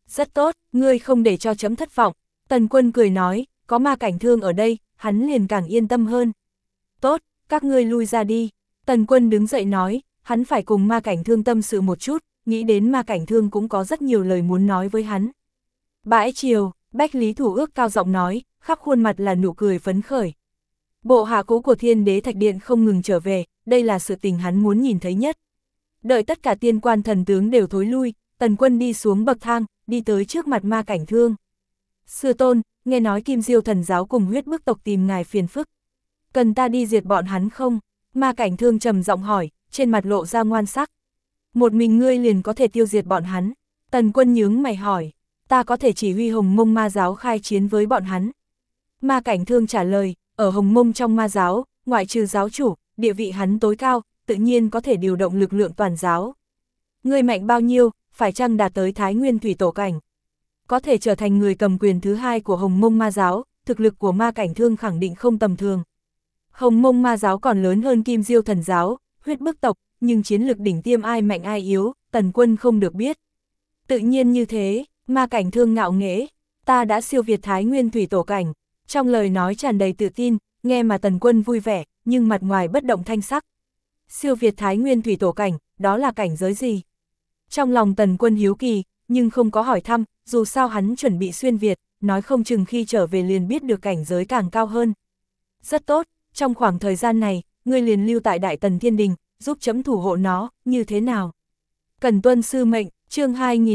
Rất tốt, ngươi không để cho chấm thất vọng. Tần Quân cười nói, có Ma Cảnh Thương ở đây, hắn liền càng yên tâm hơn. Tốt, các ngươi lui ra đi. Tần Quân đứng dậy nói, hắn phải cùng Ma Cảnh Thương tâm sự một chút, nghĩ đến Ma Cảnh Thương cũng có rất nhiều lời muốn nói với hắn. Bãi chiều, Bách Lý Thủ Ước cao giọng nói, khắp khuôn mặt là nụ cười phấn khởi. Bộ hạ cũ của Thiên Đế Thạch Điện không ngừng trở về, đây là sự tình hắn muốn nhìn thấy nhất. Đợi tất cả tiên quan thần tướng đều thối lui, Tần Quân đi xuống bậc thang, đi tới trước mặt Ma Cảnh Thương. Sư tôn, nghe nói Kim Diêu thần giáo cùng Huyết Bức tộc tìm ngài phiền phức. Cần ta đi diệt bọn hắn không? Ma Cảnh Thương trầm giọng hỏi, trên mặt lộ ra ngoan sắc. Một mình ngươi liền có thể tiêu diệt bọn hắn. Tần Quân nhướng mày hỏi, ta có thể chỉ huy Hồng Mông ma giáo khai chiến với bọn hắn. Ma Cảnh Thương trả lời, ở Hồng Mông trong ma giáo, ngoại trừ giáo chủ, địa vị hắn tối cao, tự nhiên có thể điều động lực lượng toàn giáo. Ngươi mạnh bao nhiêu, phải chăng đạt tới Thái Nguyên Thủy Tổ cảnh? Có thể trở thành người cầm quyền thứ hai của Hồng Mông ma giáo, thực lực của Ma Cảnh Thương khẳng định không tầm thường. Hồng Mông ma giáo còn lớn hơn Kim Diêu thần giáo, Huyết Bức tộc, nhưng chiến lực đỉnh tiêm ai mạnh ai yếu, Tần Quân không được biết. Tự nhiên như thế, Ma Cảnh Thương ngạo nghễ, ta đã siêu việt Thái Nguyên Thủy Tổ cảnh. Trong lời nói tràn đầy tự tin, nghe mà Tần Quân vui vẻ, nhưng mặt ngoài bất động thanh sắc. Siêu việt Thái Nguyên Thủy Tổ cảnh, đó là cảnh giới gì? Trong lòng Tần Quân hiếu kỳ, nhưng không có hỏi thăm, dù sao hắn chuẩn bị xuyên Việt, nói không chừng khi trở về liền biết được cảnh giới càng cao hơn. Rất tốt, trong khoảng thời gian này, ngươi liền lưu tại Đại Tần Thiên Đình, giúp chấm thủ hộ nó, như thế nào? Cần tuân sư mệnh, chương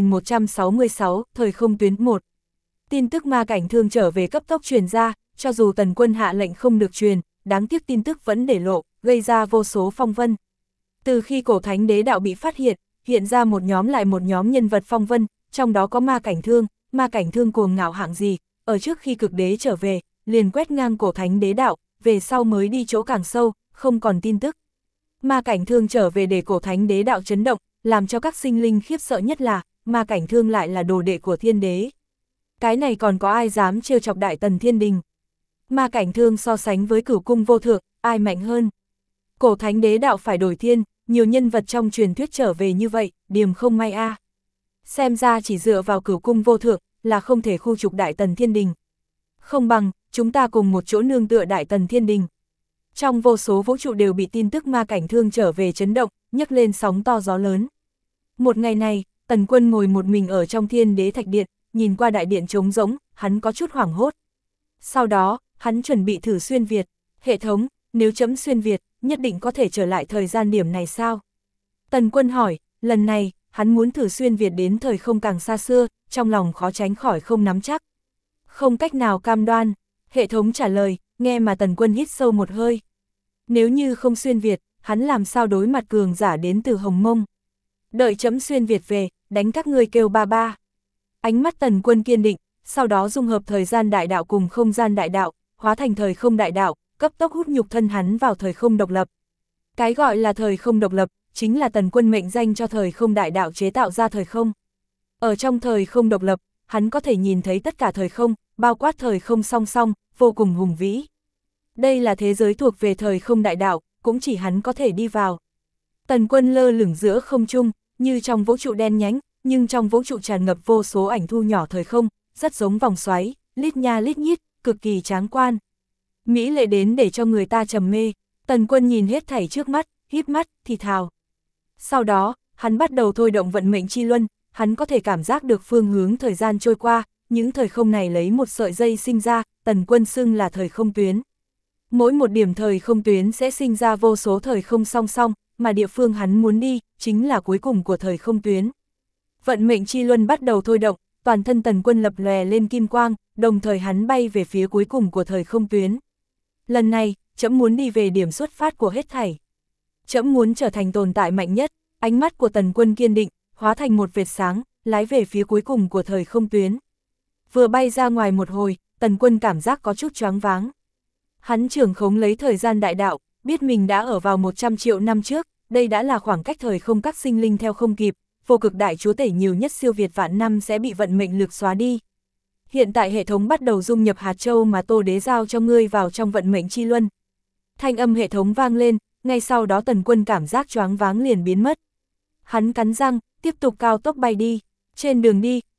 2166, thời không tuyến 1. Tin tức Ma Cảnh Thương trở về cấp tốc truyền ra, cho dù Tần Quân hạ lệnh không được truyền, đáng tiếc tin tức vẫn để lộ, gây ra vô số phong vân. Từ khi cổ thánh đế đạo bị phát hiện ra một nhóm lại một nhóm nhân vật phong vân, trong đó có Ma Cảnh Thương cuồng ngạo hạng gì, ở trước khi cực đế trở về, liền quét ngang cổ thánh đế đạo, về sau mới đi chỗ càng sâu, không còn tin tức. Ma Cảnh Thương trở về để cổ thánh đế đạo chấn động, làm cho các sinh linh khiếp sợ nhất là, Ma Cảnh Thương lại là đồ đệ của thiên đế. Cái này còn có ai dám trêu chọc Đại Tần Thiên Đình? Ma Cảnh Thương so sánh với Cửu Cung Vô Thượng, ai mạnh hơn? Cổ thánh đế đạo phải đổi thiên, nhiều nhân vật trong truyền thuyết trở về như vậy, điềm không may a. Xem ra chỉ dựa vào Cửu Cung Vô Thượng là không thể khu trục Đại Tần Thiên Đình. Không bằng, chúng ta cùng một chỗ nương tựa Đại Tần Thiên Đình. Trong vô số vũ trụ đều bị tin tức Ma Cảnh Thương trở về chấn động, nhấc lên sóng to gió lớn. Một ngày này, Tần Quân ngồi một mình ở trong Thiên Đế Thạch Điện, nhìn qua đại điện trống rỗng, hắn có chút hoảng hốt. Sau đó, hắn chuẩn bị thử xuyên Việt. Hệ thống, nếu chấm xuyên Việt, nhất định có thể trở lại thời gian điểm này sao? Tần Quân hỏi, lần này, hắn muốn thử xuyên Việt đến thời không càng xa xưa, trong lòng khó tránh khỏi không nắm chắc. Không cách nào cam đoan, hệ thống trả lời, nghe mà Tần Quân hít sâu một hơi. Nếu như không xuyên Việt, hắn làm sao đối mặt cường giả đến từ Hồng Mông? Đợi chấm xuyên Việt về, đánh các ngươi kêu ba ba. Ánh mắt Tần Quân kiên định, sau đó dung hợp thời gian đại đạo cùng không gian đại đạo, hóa thành thời không đại đạo, cấp tốc hút nhục thân hắn vào thời không độc lập. Cái gọi là thời không độc lập, chính là Tần Quân mệnh danh cho thời không đại đạo chế tạo ra thời không. Ở trong thời không độc lập, hắn có thể nhìn thấy tất cả thời không, bao quát thời không song song, vô cùng hùng vĩ. Đây là thế giới thuộc về thời không đại đạo, cũng chỉ hắn có thể đi vào. Tần Quân lơ lửng giữa không trung, như trong vũ trụ đen nhánh, nhưng trong vũ trụ tràn ngập vô số ảnh thu nhỏ thời không, rất giống vòng xoáy, lít nha lít nhít, cực kỳ tráng quan. Mỹ lệ đến để cho người ta trầm mê, Tần Quân nhìn hết thảy trước mắt, híp mắt, thì thào. Sau đó, hắn bắt đầu thôi động vận mệnh chi luân, hắn có thể cảm giác được phương hướng thời gian trôi qua, những thời không này lấy một sợi dây sinh ra, Tần Quân xưng là thời không tuyến. Mỗi một điểm thời không tuyến sẽ sinh ra vô số thời không song song, mà địa phương hắn muốn đi, chính là cuối cùng của thời không tuyến. Vận mệnh chi luân bắt đầu thôi động, toàn thân Tần Quân lập lòe lên kim quang, đồng thời hắn bay về phía cuối cùng của thời không tuyến. Lần này, trẫm muốn đi về điểm xuất phát của hết thảy. Trẫm muốn trở thành tồn tại mạnh nhất, ánh mắt của Tần Quân kiên định, hóa thành một vệt sáng, lái về phía cuối cùng của thời không tuyến. Vừa bay ra ngoài một hồi, Tần Quân cảm giác có chút choáng váng. Hắn trưởng khống lấy thời gian đại đạo, biết mình đã ở vào 100 triệu năm trước, đây đã là khoảng cách thời không các sinh linh theo không kịp, vô cực đại chúa tể nhiều nhất siêu việt vạn năm sẽ bị vận mệnh lực xóa đi. Hiện tại hệ thống bắt đầu dung nhập hạt châu mà Tô Đế giao cho ngươi vào trong vận mệnh chi luân. Thanh âm hệ thống vang lên, ngay sau đó Tần Quân cảm giác choáng váng liền biến mất. Hắn cắn răng, tiếp tục cao tốc bay đi. Trên đường đi,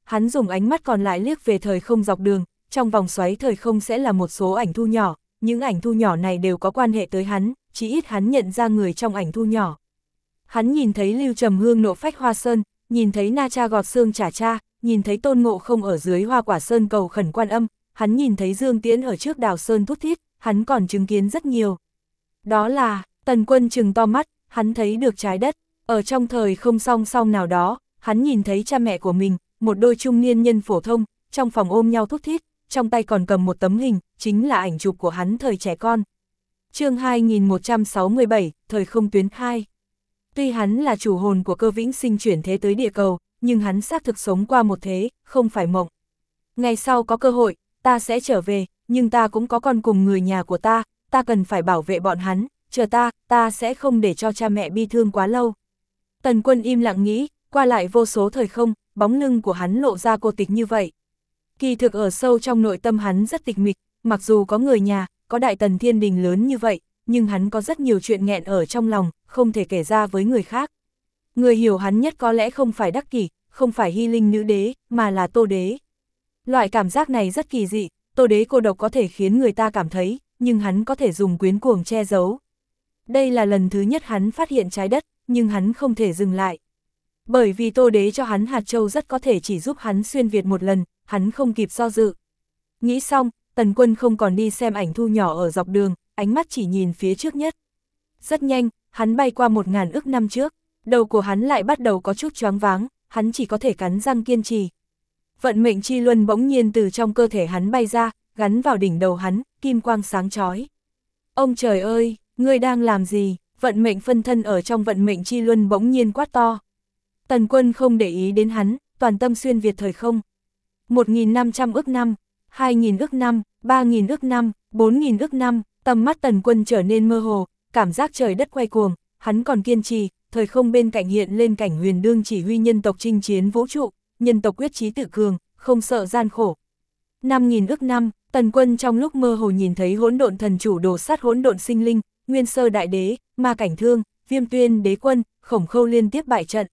hắn dùng ánh mắt còn lại liếc về thời không dọc đường, trong vòng xoáy thời không sẽ là một số ảnh thu nhỏ, những ảnh thu nhỏ này đều có quan hệ tới hắn, chỉ ít hắn nhận ra người trong ảnh thu nhỏ. Hắn nhìn thấy Lưu Trầm Hương nộ phách Hoa Sơn, nhìn thấy Na Cha gọt xương trả cha, nhìn thấy Tôn Ngộ Không ở dưới Hoa Quả Sơn cầu khẩn Quan Âm, hắn nhìn thấy Dương Tiễn ở trước Đào Sơn thút thít, hắn còn chứng kiến rất nhiều. Đó là, Tần Quân trừng to mắt, hắn thấy được trái đất, ở trong thời không song song nào đó, hắn nhìn thấy cha mẹ của mình, một đôi trung niên nhân phổ thông, trong phòng ôm nhau thút thít, trong tay còn cầm một tấm hình, chính là ảnh chụp của hắn thời trẻ con. Chương 2167, Thời không tuyến 2. Tuy hắn là chủ hồn của Cơ Vĩnh Sinh chuyển thế tới địa cầu, nhưng hắn xác thực sống qua một thế, không phải mộng. Ngày sau có cơ hội, ta sẽ trở về, nhưng ta cũng có con cùng người nhà của ta cần phải bảo vệ bọn hắn, chờ ta sẽ không để cho cha mẹ bi thương quá lâu. Tần Quân im lặng nghĩ, qua lại vô số thời không, bóng lưng của hắn lộ ra cô tịch như vậy. Kỳ thực ở sâu trong nội tâm hắn rất tịch mịch, mặc dù có người nhà, có Đại Tần Thiên Đình lớn như vậy, nhưng hắn có rất nhiều chuyện nghẹn ở trong lòng, không thể kể ra với người khác. Người hiểu hắn nhất có lẽ không phải Đắc Kỷ, không phải Hy Linh nữ đế, mà là Tô Đế. Loại cảm giác này rất kỳ dị, Tô Đế cô độc có thể khiến người ta cảm thấy, nhưng hắn có thể dùng quyến cuồng che giấu. Đây là lần thứ nhất hắn phát hiện trái đất, nhưng hắn không thể dừng lại. Bởi vì Tô Đế cho hắn hạt châu rất có thể chỉ giúp hắn xuyên Việt một lần, hắn không kịp do dự. Nghĩ xong, Tần Quân không còn đi xem ảnh thu nhỏ ở dọc đường, ánh mắt chỉ nhìn phía trước nhất. Rất nhanh, hắn bay qua 1000 ức năm trước, đầu của hắn lại bắt đầu có chút choáng váng, hắn chỉ có thể cắn răng kiên trì. Vận mệnh chi luân bỗng nhiên từ trong cơ thể hắn bay ra, gắn vào đỉnh đầu hắn, kim quang sáng chói. Ông trời ơi, ngươi đang làm gì? Vận mệnh phân thân ở trong vận mệnh chi luân bỗng nhiên quát to. Tần Quân không để ý đến hắn, toàn tâm xuyên Việt thời không. 1500 ức năm, 2000 ức năm, 3000 ức năm, 4000 ức năm, tầm mắt Tần Quân trở nên mơ hồ, cảm giác trời đất quay cuồng, hắn còn kiên trì, thời không bên cạnh hiện lên cảnh Huyền Đương chỉ huy nhân tộc chinh chiến vũ trụ, nhân tộc quyết chí tự cường, không sợ gian khổ. 5000 ức năm, Tần Quân trong lúc mơ hồ nhìn thấy Hỗn Độn Thần Chủ đồ sát hỗn độn sinh linh, Nguyên Sơ Đại Đế, Ma Cảnh Thương, Viêm Tuyên Đế Quân, Khổng Khâu liên tiếp bại trận.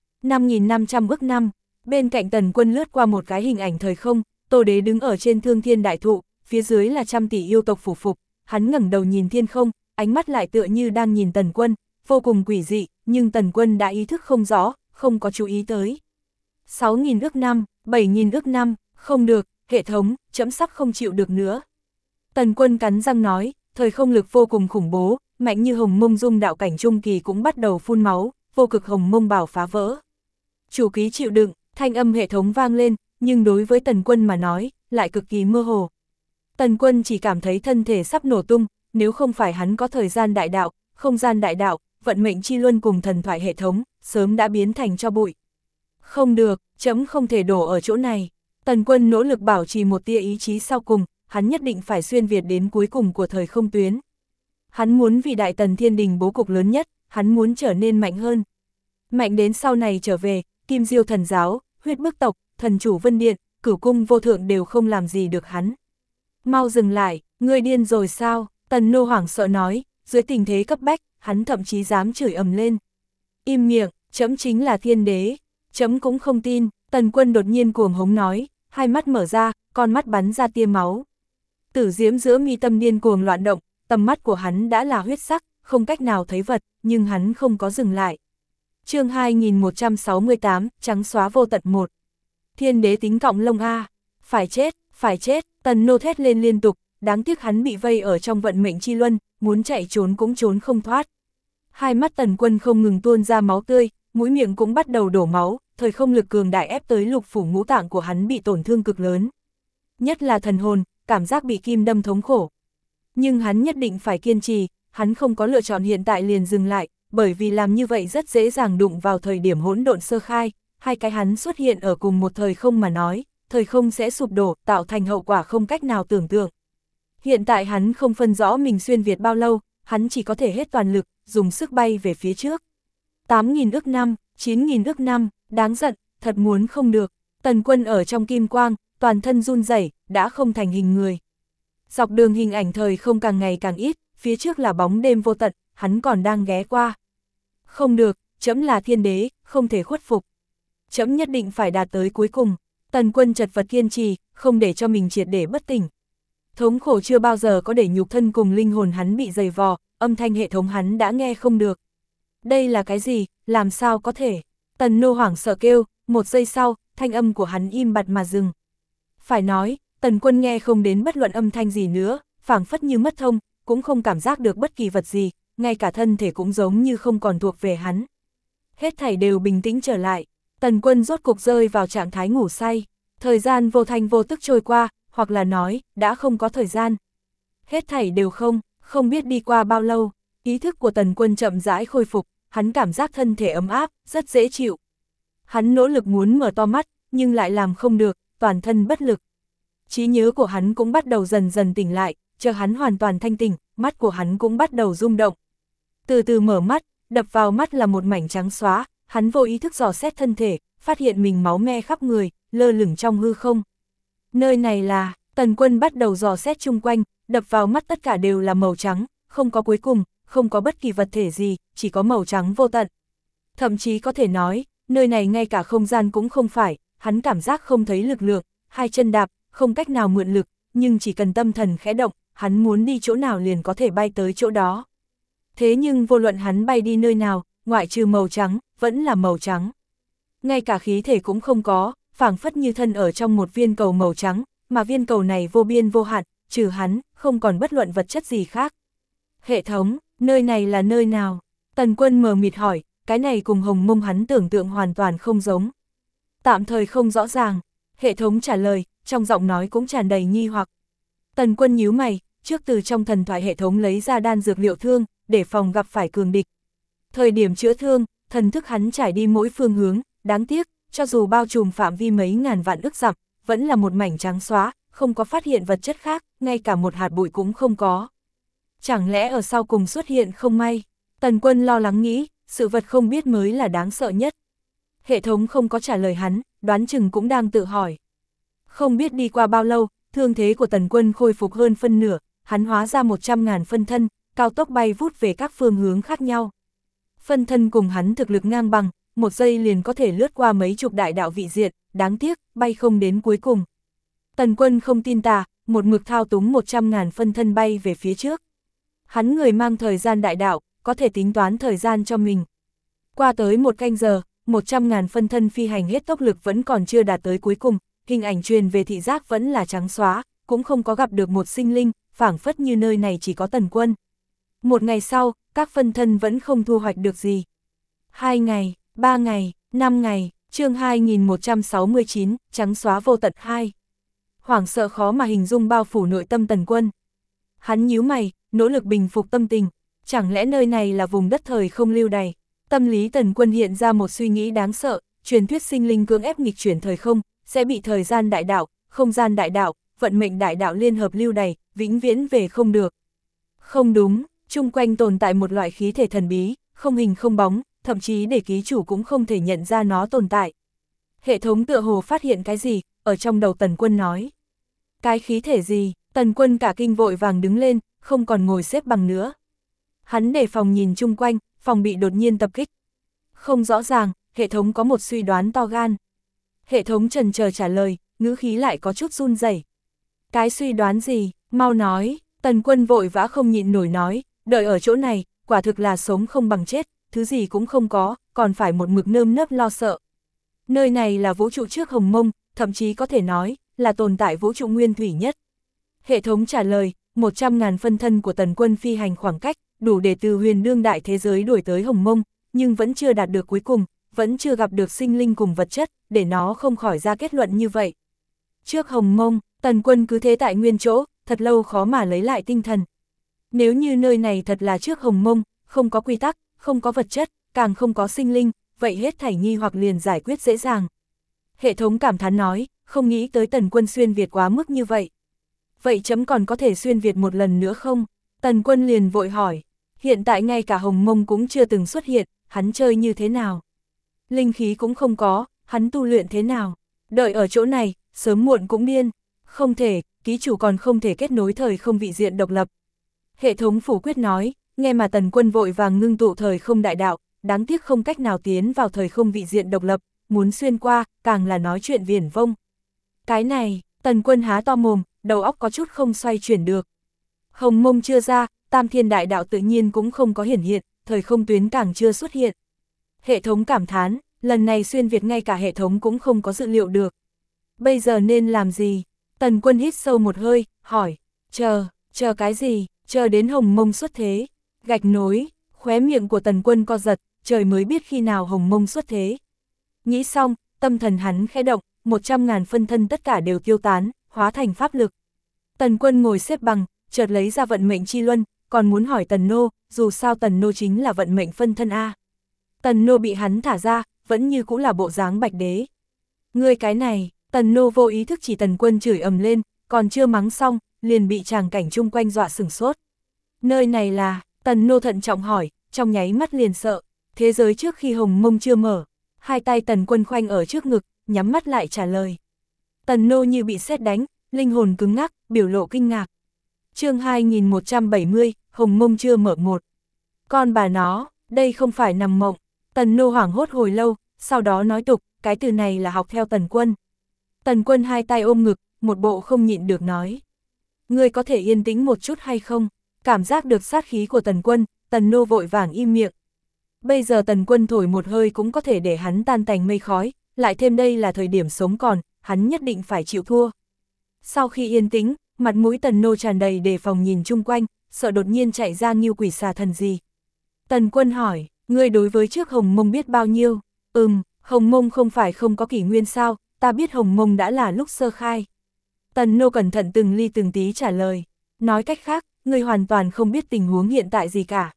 5500 ức năm, bên cạnh Tần Quân lướt qua một cái hình ảnh thời không, Tô Đế đứng ở trên Thương Thiên Đại Thụ, phía dưới là trăm tỷ yêu tộc phủ phục, hắn ngẩng đầu nhìn thiên không, ánh mắt lại tựa như đang nhìn Tần Quân, vô cùng quỷ dị, nhưng Tần Quân đã ý thức không rõ, không có chú ý tới. 6000 ức năm, 7000 ức năm, không được, hệ thống, trẫm sắp không chịu được nữa. Tần Quân cắn răng nói, thời không lực vô cùng khủng bố, mạnh như Hồng Mông Dung đạo cảnh trung kỳ cũng bắt đầu phun máu, vô cực Hồng Mông bảo phá vỡ. Chủ ký chịu đựng, thanh âm hệ thống vang lên, nhưng đối với Tần Quân mà nói, lại cực kỳ mơ hồ. Tần Quân chỉ cảm thấy thân thể sắp nổ tung, nếu không phải hắn có thời gian đại đạo, không gian đại đạo, vận mệnh chi luân cùng thần thoại hệ thống, sớm đã biến thành tro bụi. Không được, trẫm không thể đổ ở chỗ này. Tần Quân nỗ lực bảo trì một tia ý chí sau cùng, hắn nhất định phải xuyên Việt đến cuối cùng của thời không tuyến. Hắn muốn vì Đại Tần Thiên Đình bố cục lớn nhất, hắn muốn trở nên mạnh hơn. Mạnh đến sau này trở về, Kim Diêu thần giáo, huyết bức tộc, thần chủ Vân Điện, Cửu cung vô thượng đều không làm gì được hắn. Mau dừng lại, ngươi điên rồi sao? Tần Nô hoảng sợ nói, dưới tình thế cấp bách, hắn thậm chí dám chửi ầm lên. Im miệng, trẫm chính là thiên đế, trẫm cũng không tin. Tần Quân đột nhiên cuồng hống nói, hai mắt mở ra, con mắt bắn ra tia máu. Tử diễm giữa mi tâm điên cuồng loạn động, tầm mắt của hắn đã là huyết sắc, không cách nào thấy vật, nhưng hắn không có dừng lại. Chương 2168, trắng xóa vô tận 1. Thiên đế tính cọng lông a, phải chết, Tần Nô thét lên liên tục, đáng tiếc hắn bị vây ở trong vận mệnh chi luân, muốn chạy trốn cũng trốn không thoát. Hai mắt Tần Quân không ngừng tuôn ra máu tươi, mũi miệng cũng bắt đầu đổ máu, thời không lực cường đại ép tới lục phủ ngũ tạng của hắn bị tổn thương cực lớn. Nhất là thần hồn, cảm giác bị kim đâm thống khổ. Nhưng hắn nhất định phải kiên trì, hắn không có lựa chọn hiện tại liền dừng lại, bởi vì làm như vậy rất dễ dàng đụng vào thời điểm hỗn độn sơ khai, hai cái hắn xuất hiện ở cùng một thời không mà nói, thời không sẽ sụp đổ, tạo thành hậu quả không cách nào tưởng tượng. Hiện tại hắn không phân rõ mình xuyên Việt bao lâu, hắn chỉ có thể hết toàn lực, dùng sức bay về phía trước. 8000 ức năm, 9000 ức năm, đáng giận, thật muốn không được. Tần Quân ở trong kim quang, toàn thân run rẩy, đã không thành hình người. Dọc đường hình ảnh thời không càng ngày càng ít, phía trước là bóng đêm vô tận, hắn còn đang ghé qua. Không được, trẫm là thiên đế, không thể khuất phục. Trẫm nhất định phải đạt tới cuối cùng. Tần Quân chật vật kiên trì, không để cho mình triệt để bất tỉnh. Thống khổ chưa bao giờ có để nhục thân cùng linh hồn hắn bị dày vò, âm thanh hệ thống hắn đã nghe không được. Đây là cái gì, làm sao có thể? Tần Nô hoảng sợ kêu, một giây sau, thanh âm của hắn im bặt mà dừng. Phải nói, Tần Quân nghe không đến bất luận âm thanh gì nữa, phảng phất như mất thông, cũng không cảm giác được bất kỳ vật gì, ngay cả thân thể cũng giống như không còn thuộc về hắn. Hết thảy đều bình tĩnh trở lại, Tần Quân rốt cục rơi vào trạng thái ngủ say, thời gian vô thanh vô tức trôi qua, hoặc là nói, đã không có thời gian. Hết thảy đều không biết đi qua bao lâu, ý thức của Tần Quân chậm rãi khôi phục, hắn cảm giác thân thể ấm áp, rất dễ chịu. Hắn nỗ lực muốn mở to mắt, nhưng lại làm không được, toàn thân bất lực. Trí nhớ của hắn cũng bắt đầu dần dần tỉnh lại, chờ hắn hoàn toàn thanh tỉnh, mắt của hắn cũng bắt đầu rung động. Từ từ mở mắt, đập vào mắt là một mảnh trắng xóa, hắn vô ý thức dò xét thân thể, phát hiện mình máu me khắp người, lơ lửng trong hư không. Nơi này là, Tần Quân bắt đầu dò xét chung quanh, đập vào mắt tất cả đều là màu trắng, không có cuối cùng, không có bất kỳ vật thể gì, chỉ có màu trắng vô tận. Thậm chí có thể nói, nơi này ngay cả không gian cũng không phải, hắn cảm giác không thấy lực lượng, hai chân đạp, không cách nào mượn lực, nhưng chỉ cần tâm thần khẽ động, hắn muốn đi chỗ nào liền có thể bay tới chỗ đó. Thế nhưng vô luận hắn bay đi nơi nào, ngoại trừ màu trắng, vẫn là màu trắng. Ngay cả khí thể cũng không có, phảng phất như thân ở trong một viên cầu màu trắng, mà viên cầu này vô biên vô hạn, trừ hắn, không còn bất luận vật chất gì khác. Hệ thống, nơi này là nơi nào? Tần Quân mờ mịt hỏi, cái này cùng Hồng Mông hắn tưởng tượng hoàn toàn không giống. Tạm thời không rõ ràng, hệ thống trả lời, trong giọng nói cũng tràn đầy nghi hoặc. Tần Quân nhíu mày, trước từ trong thần thoại hệ thống lấy ra đan dược liệu thương, để phòng gặp phải cường địch. Thời điểm chữa thương, thần thức hắn trải đi mỗi phương hướng, đáng tiếc, cho dù bao trùm phạm vi mấy ngàn vạn ức dặm, vẫn là một mảnh trắng xóa, không có phát hiện vật chất khác, ngay cả một hạt bụi cũng không có. Chẳng lẽ ở sau cùng xuất hiện không may? Tần Quân lo lắng nghĩ, sự vật không biết mới là đáng sợ nhất. Hệ thống không có trả lời hắn, đoán chừng cũng đang tự hỏi. Không biết đi qua bao lâu, thương thế của Tần Quân khôi phục hơn phân nửa, hắn hóa ra 100.000 phân thân, cao tốc bay vút về các phương hướng khác nhau. Phân thân cùng hắn thực lực ngang bằng, một giây liền có thể lướt qua mấy chục đại đạo vị diện, đáng tiếc, bay không đến cuối cùng. Tần Quân không tin tà, một mực thao túng 100.000 phân thân bay về phía trước. Hắn người mang thời gian đại đạo, có thể tính toán thời gian cho mình. Qua tới một canh giờ, 100.000 phân thân phi hành hết tốc lực vẫn còn chưa đạt tới cuối cùng, hình ảnh truyền về thị giác vẫn là trắng xóa, cũng không có gặp được một sinh linh, phảng phất như nơi này chỉ có Tần Quân. Một ngày sau, các phân thân vẫn không thu hoạch được gì. 2 ngày, 3 ngày, 5 ngày, chương 2169, trắng xóa vô tận 2. Hoảng sợ khó mà hình dung bao phủ nội tâm Tần Quân. Hắn nhíu mày, nỗ lực bình phục tâm tình, chẳng lẽ nơi này là vùng đất thời không lưu đày. Tâm lý Tần Quân hiện ra một suy nghĩ đáng sợ, truyền thuyết sinh linh cưỡng ép nghịch chuyển thời không, sẽ bị thời gian đại đạo, không gian đại đạo, vận mệnh đại đạo liên hợp lưu đày, vĩnh viễn về không được. Không đúng, chung quanh tồn tại một loại khí thể thần bí, không hình không bóng, thậm chí để ký chủ cũng không thể nhận ra nó tồn tại. Hệ thống tựa hồ phát hiện cái gì, ở trong đầu Tần Quân nói. Cái khí thể gì? Tần Quân cả kinh vội vàng đứng lên, không còn ngồi xếp bằng nữa. Hắn đề phòng nhìn chung quanh, phòng bị đột nhiên tập kích. Không rõ ràng, hệ thống có một suy đoán to gan. Hệ thống chần chờ trả lời, ngữ khí lại có chút run rẩy. Cái suy đoán gì? Mau nói. Tần Quân vội vã không nhịn nổi nói, đợi ở chỗ này, quả thực là sống không bằng chết, thứ gì cũng không có, còn phải một mực nơm nớp lo sợ. Nơi này là vũ trụ trước Hồng Mông, thậm chí có thể nói, là tồn tại vũ trụ nguyên thủy nhất. Hệ thống trả lời, 100.000 phân thân của Tần Quân phi hành khoảng cách, đủ để từ huyền đương đại thế giới đuổi tới Hồng Mông, nhưng vẫn chưa đạt được cuối cùng, vẫn chưa gặp được sinh linh cùng vật chất, để nó không khỏi ra kết luận như vậy. Trước Hồng Mông, Tần Quân cứ thế tại nguyên chỗ, thật lâu khó mà lấy lại tinh thần. Nếu như nơi này thật là trước Hồng Mông, không có quy tắc, không có vật chất, càng không có sinh linh, vậy hết thảy nghi hoặc liền giải quyết dễ dàng. Hệ thống cảm thán nói, không nghĩ tới Tần Quân xuyên Việt quá mức như vậy. Vậy chấm còn có thể xuyên Việt một lần nữa không? Tần Quân liền vội hỏi, hiện tại ngay cả Hồng Mông cũng chưa từng xuất hiện, hắn chơi như thế nào? Linh khí cũng không có, hắn tu luyện thế nào? Đợi ở chỗ này, sớm muộn cũng điên. Không thể, ký chủ còn không thể kết nối thời không vị diện độc lập. Hệ thống phủ quyết nói, nghe mà Tần Quân vội vàng ngưng tụ thời không đại đạo, đáng tiếc không cách nào tiến vào thời không vị diện độc lập, muốn xuyên qua, càng là nói chuyện viển vông. Cái này, Tần Quân há to mồm, đầu óc có chút không xoay chuyển được. Hồng mông chưa ra, Tam Thiên Đại Đạo tự nhiên cũng không có hiển hiện, thời không tuyến càng chưa xuất hiện. Hệ thống cảm thán, lần này xuyên Việt ngay cả hệ thống cũng không có dự liệu được. Bây giờ nên làm gì? Tần Quân hít sâu một hơi, hỏi, chờ cái gì, chờ đến hồng mông xuất thế. Gạch nối, khóe miệng của Tần Quân co giật, trời mới biết khi nào hồng mông xuất thế. Nghĩ xong, tâm thần hắn khẽ động, 100.000 phân thân tất cả đều tiêu tán, hóa thành pháp lực. Tần Quân ngồi xếp bằng, chợt lấy ra vận mệnh chi luân, còn muốn hỏi Tần Nô, dù sao Tần Nô chính là vận mệnh phân thân A. Tần Nô bị hắn thả ra, vẫn như cũ là bộ dáng bạch đế. Ngươi cái này, Tần Nô vô ý thức chỉ Tần Quân chửi ầm lên, còn chưa mắng xong, liền bị tràng cảnh chung quanh dọa sửng sốt. Nơi này là, Tần Nô thận trọng hỏi, trong nháy mắt liền sợ, thế giới trước khi hồng mông chưa mở. Hai tay Tần Quân khoanh ở trước ngực, nhắm mắt lại trả lời. Tần Nô như bị sét đánh, linh hồn cứng ngắc, biểu lộ kinh ngạc. Chương 2170, hồng mông chưa mở một. Con bà nó, đây không phải nằm mộng. Tần Nô hoảng hốt hồi lâu, sau đó nói tục, cái từ này là học theo Tần Quân. Tần Quân hai tay ôm ngực, một bộ không nhịn được nói. Ngươi có thể yên tĩnh một chút hay không? Cảm giác được sát khí của Tần Quân, Tần Nô vội vàng im miệng. Bây giờ Tần Quân thổi một hơi cũng có thể để hắn tan tành mây khói, lại thêm đây là thời điểm sống còn, hắn nhất định phải chịu thua. Sau khi yên tĩnh, mặt mũi Tần Nô tràn đầy đề phòng nhìn chung quanh, sợ đột nhiên chạy ra Ngưu Quỷ Xà Thần gì. Tần Quân hỏi, ngươi đối với trước hồng mông biết bao nhiêu? Hồng mông không phải không có kỷ nguyên sao, ta biết hồng mông đã là lúc sơ khai. Tần Nô cẩn thận từng ly từng tí trả lời, nói cách khác, ngươi hoàn toàn không biết tình huống hiện tại gì cả.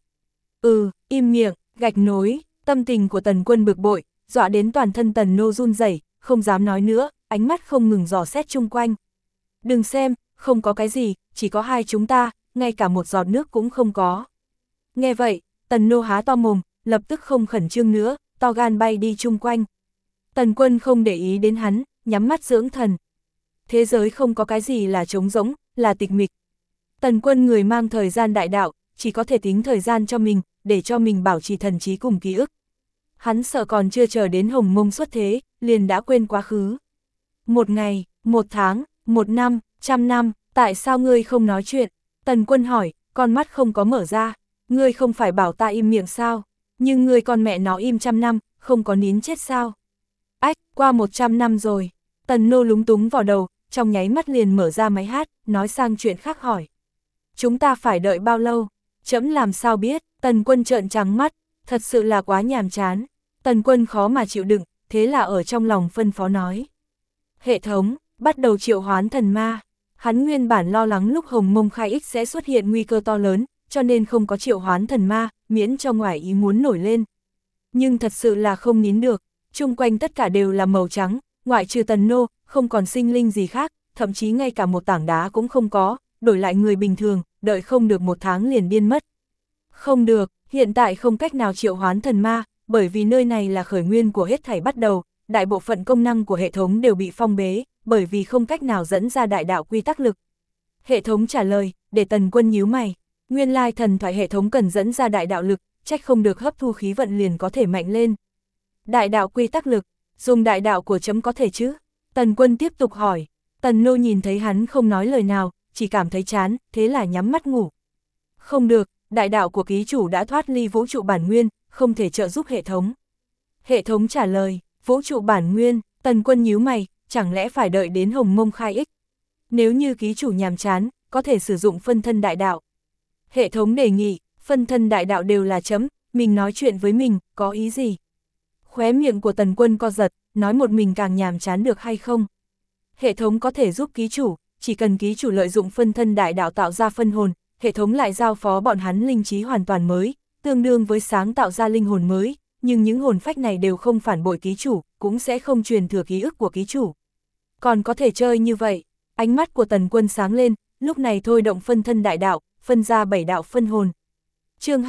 Im miệng, gạch nối, tâm tình của Tần Quân bực bội, dọa đến toàn thân Tần Nô run rẩy, không dám nói nữa, ánh mắt không ngừng dò xét chung quanh. Đừng xem, không có cái gì, chỉ có hai chúng ta, ngay cả một giọt nước cũng không có. Nghe vậy, Tần Nô há to mồm, lập tức không khẩn trương nữa, to gan bay đi chung quanh. Tần Quân không để ý đến hắn, nhắm mắt dưỡng thần. Thế giới không có cái gì là trống rỗng, là tịch mịch. Tần Quân người mang thời gian đại đạo, chỉ có thể tính thời gian cho mình, để cho mình bảo trì thần trí cùng ký ức. Hắn sợ còn chưa chờ đến hồng mông xuất thế, liền đã quên quá khứ. Một ngày, một tháng, một năm, 100 năm, tại sao ngươi không nói chuyện? Tần Quân hỏi, con mắt không có mở ra. Ngươi không phải bảo ta im miệng sao? Nhưng ngươi con mẹ nó im 100 năm, không có nín chết sao? Ách, qua 100 năm rồi. Tần Nô lúng túng vào đầu, trong nháy mắt liền mở ra máy hát, nói sang chuyện khác hỏi. Chúng ta phải đợi bao lâu? Trẫm làm sao biết? Tần Quân trợn trắng mắt, thật sự là quá nhàm chán. Tần Quân khó mà chịu đựng, thế là ở trong lòng phân phó nói. Hệ thống, bắt đầu triệu hoán thần ma. Hắn nguyên bản lo lắng lúc hồng mông khai ích sẽ xuất hiện nguy cơ to lớn, cho nên không có triệu hoán thần ma, miễn cho ngoài ý muốn nổi lên. Nhưng thật sự là không nín được, chung quanh tất cả đều là màu trắng, ngoại trừ Tần Nô, không còn sinh linh gì khác, thậm chí ngay cả một tảng đá cũng không có, đổi lại người bình thường, đợi không được 1 tháng liền điên mất. Không được, hiện tại không cách nào triệu hoán thần ma, bởi vì nơi này là khởi nguyên của hết thảy bắt đầu, đại bộ phận công năng của hệ thống đều bị phong bế, bởi vì không cách nào dẫn ra đại đạo quy tắc lực. Hệ thống trả lời, để Tần Quân nhíu mày, nguyên lai thần thoại hệ thống cần dẫn ra đại đạo lực, trách không được hấp thu khí vận liền có thể mạnh lên. Đại đạo quy tắc lực, dùng đại đạo của chấm có thể chứ? Tần Quân tiếp tục hỏi. Tần Nô nhìn thấy hắn không nói lời nào, chỉ cảm thấy chán, thế là nhắm mắt ngủ. Không được, đại đạo của ký chủ đã thoát ly vũ trụ bản nguyên, không thể trợ giúp hệ thống. Hệ thống trả lời, vũ trụ bản nguyên. Tần Quân nhíu mày, chẳng lẽ phải đợi đến hồng mông khai ích? Nếu như ký chủ nhàm chán, có thể sử dụng phân thân đại đạo. Hệ thống đề nghị, phân thân đại đạo đều là chấm, mình nói chuyện với mình, có ý gì? Khóe miệng của Tần Quân co giật, nói một mình càng nhàm chán được hay không? Hệ thống có thể giúp ký chủ, chỉ cần ký chủ lợi dụng phân thân đại đạo tạo ra phân hồn, hệ thống lại giao phó bọn hắn linh trí hoàn toàn mới, tương đương với sáng tạo ra linh hồn mới, nhưng những hồn phách này đều không phản bội ký chủ, cũng sẽ không truyền thừa ký ức của ký chủ. Còn có thể chơi như vậy, ánh mắt của Tần Quân sáng lên, lúc này thôi động phân thân đại đạo, phân ra 7 đạo phân hồn. Chương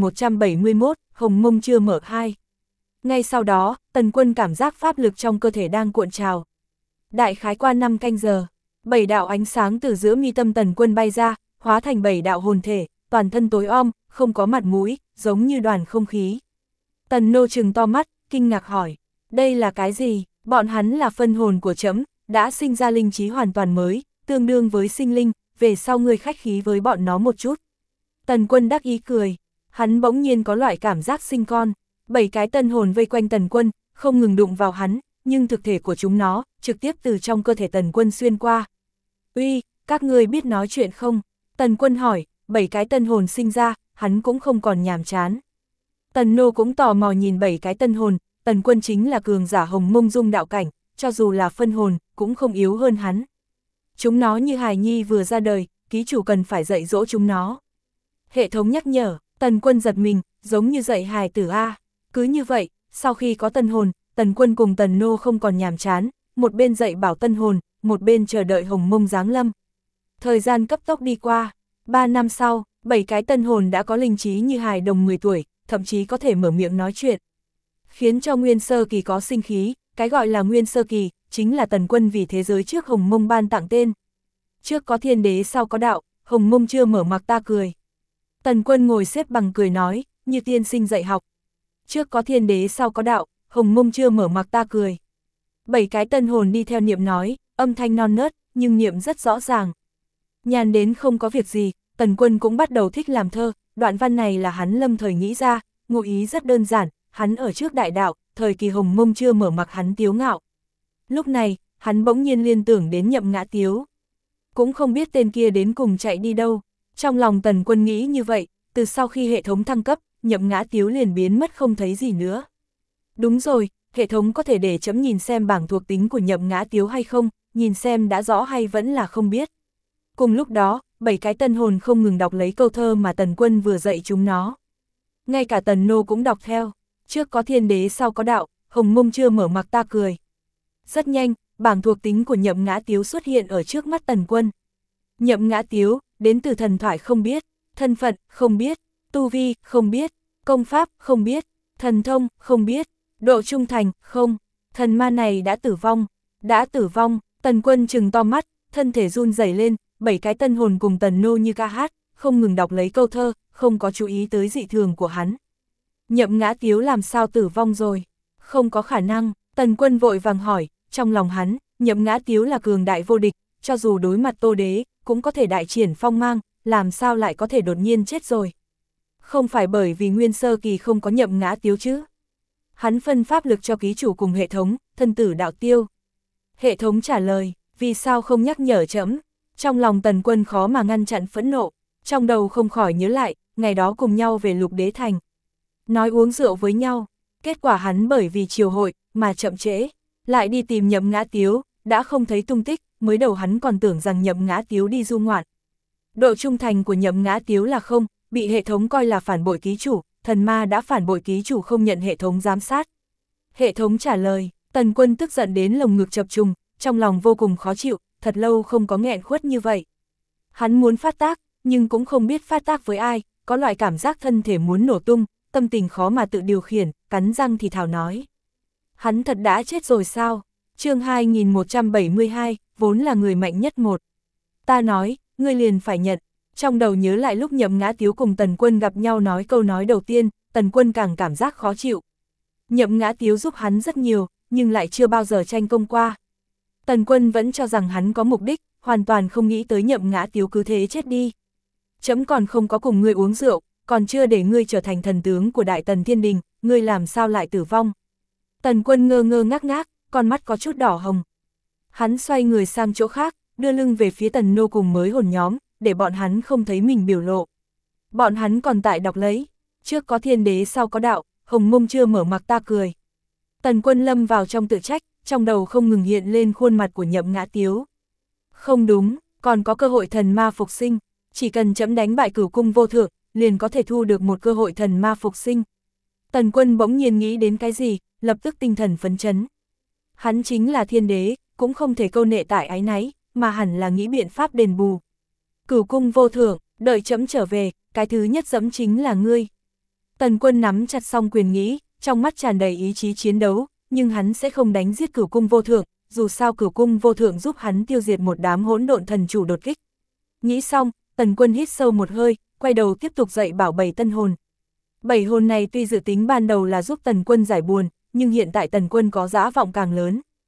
2171, Hồng Mông chưa mở 2. Ngay sau đó, Tần Quân cảm giác pháp lực trong cơ thể đang cuộn trào. Đại khái qua 5 canh giờ, 7 đạo ánh sáng từ giữa mi tâm Tần Quân bay ra, hóa thành 7 đạo hồn thể, toàn thân tối om, không có mặt mũi, giống như đoàn không khí. Tần Nô trừng to mắt, kinh ngạc hỏi, đây là cái gì? Bọn hắn là phân hồn của trẫm, đã sinh ra linh trí hoàn toàn mới, tương đương với sinh linh, về sau ngươi khách khí với bọn nó một chút. Tần Quân đắc ý cười, hắn bỗng nhiên có loại cảm giác sinh con, 7 cái tân hồn vây quanh Tần Quân, không ngừng đụng vào hắn, nhưng thực thể của chúng nó, trực tiếp từ trong cơ thể Tần Quân xuyên qua. Uy, các ngươi biết nói chuyện không? Tần Quân hỏi, 7 cái tân hồn sinh ra, hắn cũng không còn nhàm chán. Tần Nô cũng tò mò nhìn 7 cái tân hồn, Tần Quân chính là cường giả Hồng Mông Dung đạo cảnh, cho dù là phân hồn, cũng không yếu hơn hắn. Chúng nó như hài nhi vừa ra đời, ký chủ cần phải dạy dỗ chúng nó. Hệ thống nhắc nhở, Tần Quân giật mình, giống như dạy hài tử A. Cứ như vậy, sau khi có tân hồn, Tần Quân cùng Tần Nô không còn nhàm chán, một bên dạy bảo tân hồn, một bên chờ đợi Hồng Mông giáng lâm. Thời gian cấp tốc đi qua, 3 năm sau, 7 cái tân hồn đã có linh trí như hài đồng 10 tuổi, thậm chí có thể mở miệng nói chuyện. Khiến cho Nguyên Sơ Kỳ có sinh khí, cái gọi là Nguyên Sơ Kỳ, chính là Tần Quân vì thế giới trước Hồng Mông ban tặng tên. Trước có thiên đế sau có đạo, Hồng Mông chưa mở mặc ta cười. Tần Quân ngồi xếp bằng cười nói, như tiên sinh dạy học. Trước có thiên đế sau có đạo, Hồng Mông chưa mở mặc ta cười. 7 cái tân hồn đi theo niệm nói, âm thanh non nớt, nhưng niệm rất rõ ràng. Nhàn đến không có việc gì, Tần Quân cũng bắt đầu thích làm thơ, đoạn văn này là hắn lâm thời nghĩ ra, ngụ ý rất đơn giản, hắn ở trước đại đạo, thời kỳ Hồng Mông chưa mở mặc hắn tiếu ngạo. Lúc này, hắn bỗng nhiên liên tưởng đến Nhậm Ngã Tiếu. Cũng không biết tên kia đến cùng chạy đi đâu. Trong lòng Tần Quân nghĩ như vậy, từ sau khi hệ thống thăng cấp, Nhậm Ngã Tiếu liền biến mất không thấy gì nữa. Đúng rồi, hệ thống có thể để chấm nhìn xem bảng thuộc tính của Nhậm Ngã Tiếu hay không, nhìn xem đã rõ hay vẫn là không biết. Cùng lúc đó, 7 cái tân hồn không ngừng đọc lấy câu thơ mà Tần Quân vừa dạy chúng nó. Ngay cả Tần Nô cũng đọc theo, trước có thiên đế sau có đạo, Hồng Mông chưa mở mặc ta cười. Rất nhanh, bảng thuộc tính của Nhậm Ngã Tiếu xuất hiện ở trước mắt Tần Quân. Nhậm Ngã Tiếu, đến từ thần thoại không biết, thân phận không biết, tu vi không biết, công pháp không biết, thần thông không biết, độ trung thành không, thần ma này đã tử vong, Tần Quân trừng to mắt, thân thể run rẩy lên, 7 cái tân hồn cùng Tần Nô như ca hát, không ngừng đọc lấy câu thơ, không có chú ý tới dị thường của hắn. Nhậm Ngã Tiếu làm sao tử vong rồi? Không có khả năng, Tần Quân vội vàng hỏi, trong lòng hắn, Nhậm Ngã Tiếu là cường đại vô địch, cho dù đối mặt Tô Đế, cũng có thể đại triển phong mang, làm sao lại có thể đột nhiên chết rồi? Không phải bởi vì Nguyên Sơ Kỳ không có Nhậm Ngã Tiếu chứ? Hắn phân pháp lực cho ký chủ cùng hệ thống, thân tử đạo tiêu. Hệ thống trả lời, vì sao không nhắc nhở trẫm? Trong lòng Tần Quân khó mà ngăn chặn phẫn nộ, trong đầu không khỏi nhớ lại, ngày đó cùng nhau về Lục Đế Thành. Nói uống rượu với nhau, kết quả hắn bởi vì triều hội, mà chậm trễ, lại đi tìm Nhậm Ngã Tiếu, đã không thấy tung tích, mới đầu hắn còn tưởng rằng Nhậm Ngã Tiếu đi du ngoạn. Độ trung thành của Nhậm Ngã Tiếu là không, bị hệ thống coi là phản bội ký chủ, thần ma đã phản bội ký chủ không nhận hệ thống giám sát. Hệ thống trả lời, Tần Quân tức giận đến lồng ngực chập trùng, trong lòng vô cùng khó chịu, thật lâu không có nghẹn khuất như vậy. Hắn muốn phát tác, nhưng cũng không biết phát tác với ai, có loại cảm giác thân thể muốn nổ tung, tâm tình khó mà tự điều khiển, cắn răng thì thào nói. Hắn thật đã chết rồi sao? Chương 2172, vốn là người mạnh nhất một. Ta nói, ngươi liền phải nhận. Trong đầu nhớ lại lúc Nhậm Ngã Tiếu cùng Tần Quân gặp nhau nói câu nói đầu tiên, Tần Quân càng cảm giác khó chịu. Nhậm Ngã Tiếu giúp hắn rất nhiều, nhưng lại chưa bao giờ tranh công qua. Tần Quân vẫn cho rằng hắn có mục đích, hoàn toàn không nghĩ tới Nhậm Ngã Tiếu cứ thế chết đi. Chấm còn không có cùng ngươi uống rượu, còn chưa để ngươi trở thành thần tướng của Đại Tần Thiên Đình, ngươi làm sao lại tử vong? Tần Quân ngơ ngơ ngác ngác, con mắt có chút đỏ hồng. Hắn xoay người sang chỗ khác, đưa lưng về phía Tần Nô cùng mới hồn nhóm, để bọn hắn không thấy mình biểu lộ. Bọn hắn còn tại đọc lấy, trước có thiên đế sau có đạo, Hồng Mông chưa mở mặc ta cười. Tần Quân lâm vào trong tự trách, trong đầu không ngừng hiện lên khuôn mặt của Nhậm Ngã Tiếu. Không đúng, còn có cơ hội thần ma phục sinh, chỉ cần chấm đánh bại Cửu Cung Vô Thượng, liền có thể thu được một cơ hội thần ma phục sinh. Tần Quân bỗng nhiên nghĩ đến cái gì, lập tức tinh thần phấn chấn. Hắn chính là thiên đế, cũng không thể câu nệ tại ái náy, mà hẳn là nghĩ biện pháp đền bù. Cửu Cung Vô Thượng, đợi chấm trở về, cái thứ nhất dẫm chính là ngươi. Tần Quân nắm chặt song quyền nghĩ, trong mắt tràn đầy ý chí chiến đấu, nhưng hắn sẽ không đánh giết Cửu Cung Vô Thượng, dù sao Cửu Cung Vô Thượng giúp hắn tiêu diệt một đám hỗn độn thần chủ đột kích. Nghĩ xong, Tần Quân hít sâu một hơi, quay đầu tiếp tục dạy bảo 7 tân hồn. 7 hồn này tuy dự tính ban đầu là giúp Tần Quân giải buồn, nhưng hiện tại Tần Quân có dã vọng càng lớn.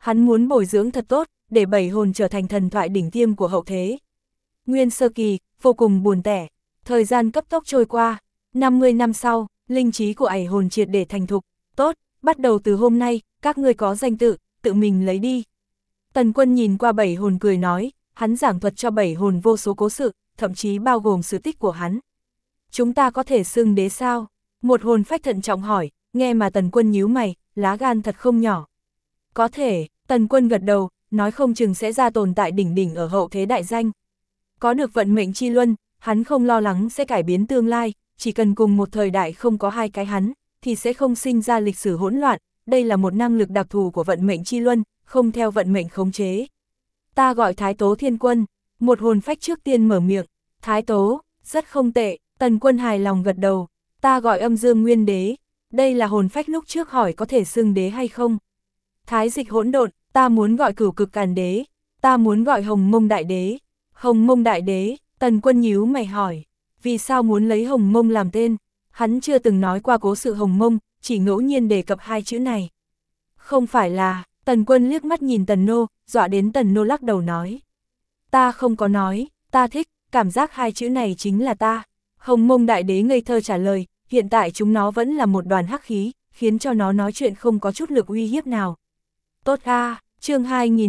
Hắn muốn bồi dưỡng thật tốt, để 7 hồn trở thành thần thoại đỉnh tiêm của hậu thế. Nguyên sơ kỳ, vô cùng buồn tẻ, thời gian cấp tốc trôi qua, 50 năm sau, linh trí của ải hồn triệt để thành thục, tốt, bắt đầu từ hôm nay, các ngươi có danh tự, tự mình lấy đi. Tần Quân nhìn qua 7 hồn cười nói, hắn giảng thuật cho 7 hồn vô số cố sự, thậm chí bao gồm sự tích của hắn. Chúng ta có thể xưng đế sao? Một hồn phách thận trọng hỏi, nghe mà Tần Quân nhíu mày, lá gan thật không nhỏ. Có thể, Tần Quân gật đầu, nói không chừng sẽ ra tồn tại đỉnh đỉnh ở hậu thế đại danh. Có được vận mệnh chi luân, hắn không lo lắng sẽ cải biến tương lai, chỉ cần cùng một thời đại không có hai cái hắn, thì sẽ không sinh ra lịch sử hỗn loạn, đây là một năng lực đặc thù của vận mệnh chi luân, không theo vận mệnh khống chế. Ta gọi Thái Tố Thiên Quân, một hồn phách trước tiên mở miệng, Thái Tố, rất không tệ, Tần Quân hài lòng gật đầu, ta gọi Âm Dương Nguyên Đế, đây là hồn phách lúc trước hỏi có thể xưng đế hay không. Thái Dịch Hỗn Độn, ta muốn gọi Cửu Cực Càn Đế, ta muốn gọi Hồng Mông Đại Đế. Hồng Mông Đại Đế, Tần Quân nhíu mày hỏi, vì sao muốn lấy Hồng Mông làm tên? Hắn chưa từng nói qua cố sự Hồng Mông, chỉ ngẫu nhiên đề cập hai chữ này. Không phải là, Tần Quân liếc mắt nhìn Tần Nô, dọa đến Tần Nô lắc đầu nói. Ta không có nói, ta thích, cảm giác hai chữ này chính là ta. Hồng Mông Đại Đế ngây thơ trả lời, hiện tại chúng nó vẫn là một đoàn hắc khí, khiến cho nó nói chuyện không có chút lực uy hiếp nào. Tốt a, chương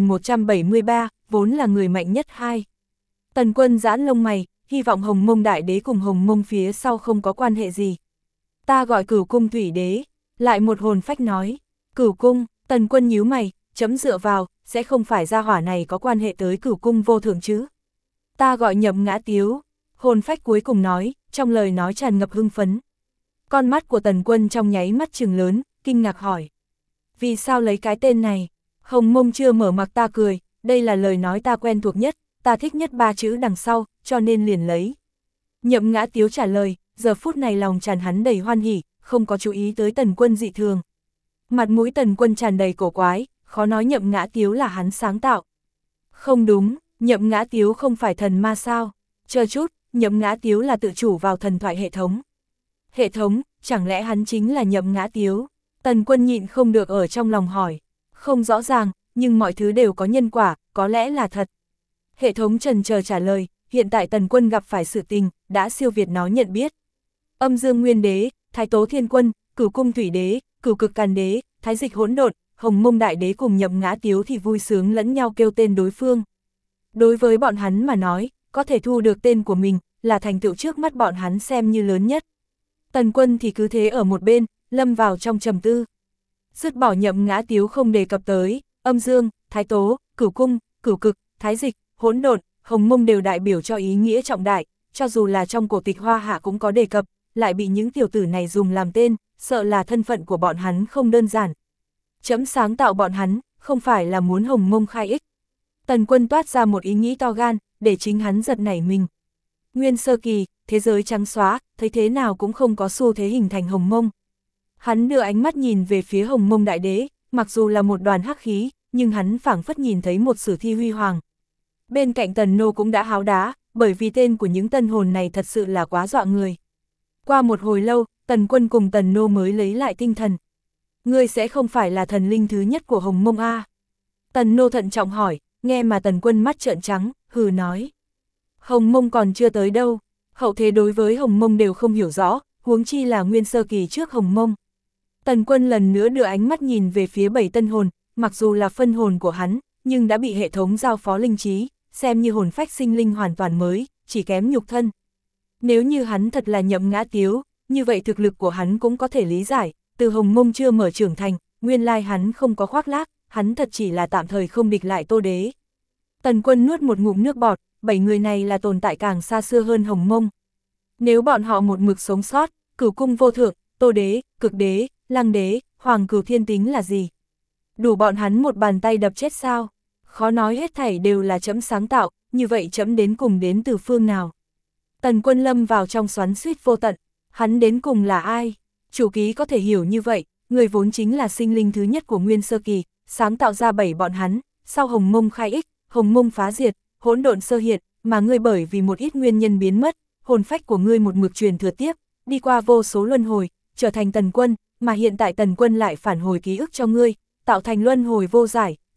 2173, vốn là người mạnh nhất hai. Tần Quân giãn lông mày, hy vọng Hồng Mông Đại Đế cùng Hồng Mông phía sau không có quan hệ gì. Ta gọi Cửu Cung Thủy Đế, lại một hồn phách nói. Cửu Cung, Tần Quân nhíu mày, chấm dựa vào, sẽ không phải gia hỏa này có quan hệ tới Cửu Cung vô thượng chứ. Ta gọi Nhậm Ngã Tiếu, hồn phách cuối cùng nói, trong lời nói tràn ngập hưng phấn. Con mắt của Tần Quân trong nháy mắt trừng lớn, kinh ngạc hỏi. Vì sao lấy cái tên này? Hồng Mông chưa mở mặc ta cười, đây là lời nói ta quen thuộc nhất, ta thích nhất ba chữ đằng sau, cho nên liền lấy. Nhậm Ngã Tiếu trả lời, giờ phút này lòng tràn hắn đầy hoan hỉ, không có chú ý tới Tần Quân dị thường. Mặt mũi Tần Quân tràn đầy cổ quái, khó nói Nhậm Ngã Tiếu là hắn sáng tạo. Không đúng, Nhậm Ngã Tiếu không phải thần ma sao? Chờ chút, Nhậm Ngã Tiếu là tự chủ vào thần thoại hệ thống. Hệ thống, chẳng lẽ hắn chính là Nhậm Ngã Tiếu? Tần Quân nhịn không được ở trong lòng hỏi. Không rõ ràng, nhưng mọi thứ đều có nhân quả, có lẽ là thật. Hệ thống chần chờ trả lời, hiện tại Tần Quân gặp phải sự tình, đã siêu việt nó nhận biết. Âm Dương Nguyên Đế, Thái Tố Thiên Quân, Cửu Cung Thủy Đế, Cửu Cực Càn Đế, Thái Dịch Hỗn Độn, Hồng Mông Đại Đế cùng Nhậm Ngã Tiếu thì vui sướng lẫn nhau kêu tên đối phương. Đối với bọn hắn mà nói, có thể thu được tên của mình, là thành tựu trước mắt bọn hắn xem như lớn nhất. Tần Quân thì cứ thế ở một bên, lâm vào trong trầm tư. Dứt bỏ Nhậm Ngã Tiếu không đề cập tới, Âm Dương, Thái Tố, Cửu Cung, Cửu Cực, Thái Dịch, Hỗn Độn, Hồng Mông đều đại biểu cho ý nghĩa trọng đại, cho dù là trong cổ tịch Hoa Hạ cũng có đề cập, lại bị những tiểu tử này dùng làm tên, sợ là thân phận của bọn hắn không đơn giản. Chấm sáng tạo bọn hắn, không phải là muốn Hồng Mông khai ích. Tần Quân toát ra một ý nghĩ to gan, để chính hắn giật nảy mình. Nguyên sơ kỳ, thế giới trắng xóa, thấy thế nào cũng không có xu thế hình thành Hồng Mông. Hắn đưa ánh mắt nhìn về phía Hồng Mông Đại Đế, mặc dù là một đoàn hắc khí, nhưng hắn phảng phất nhìn thấy một sử thi huy hoàng. Bên cạnh Tần Nô cũng đã háo đá, bởi vì tên của những tân hồn này thật sự là quá dọa người. Qua một hồi lâu, Tần Quân cùng Tần Nô mới lấy lại tinh thần. Ngươi sẽ không phải là thần linh thứ nhất của Hồng Mông a? Tần Nô thận trọng hỏi, nghe mà Tần Quân mắt trợn trắng, hừ nói. Hồng Mông còn chưa tới đâu, hậu thế đối với Hồng Mông đều không hiểu rõ, huống chi là nguyên sơ kỳ trước Hồng Mông. Tần Quân lần nữa đưa ánh mắt nhìn về phía 7 tân hồn, mặc dù là phân hồn của hắn, nhưng đã bị hệ thống giao phó linh trí, xem như hồn phách sinh linh hoàn toàn mới, chỉ kém nhục thân. Nếu như hắn thật là Nhậm Ngã Tiếu, như vậy thực lực của hắn cũng có thể lý giải, từ Hồng Mông chưa mở trưởng thành, nguyên lai hắn không có khoác lác, hắn thật chỉ là tạm thời không địch lại Tô Đế. Tần Quân nuốt một ngụm nước bọt, 7 người này là tồn tại càng xa xưa hơn Hồng Mông. Nếu bọn họ một mực sống sót, Cửu Cung vô thượng, Tô Đế, Cực Đế, Lăng Đế, Hoàng Cửu Thiên tính là gì? Đủ bọn hắn một bàn tay đập chết sao? Khó nói hết thảy đều là chấm sáng tạo, như vậy chấm đến cùng đến từ phương nào? Tần Quân lâm vào trong xoắn xuýt vô tận, hắn đến cùng là ai? Chủ ký có thể hiểu như vậy, người vốn chính là sinh linh thứ nhất của nguyên sơ kỳ, sáng tạo ra 7 bọn hắn, sau Hồng Mông khai ích, Hồng Mông phá diệt, hỗn độn sơ hiện, mà ngươi bởi vì một ít nguyên nhân biến mất, hồn phách của ngươi một mực truyền thừa tiếp, đi qua vô số luân hồi, trở thành Tần Quân, mà hiện tại Tần Quân lại phản hồi ký ức cho ngươi, tạo thành luân hồi vô giải,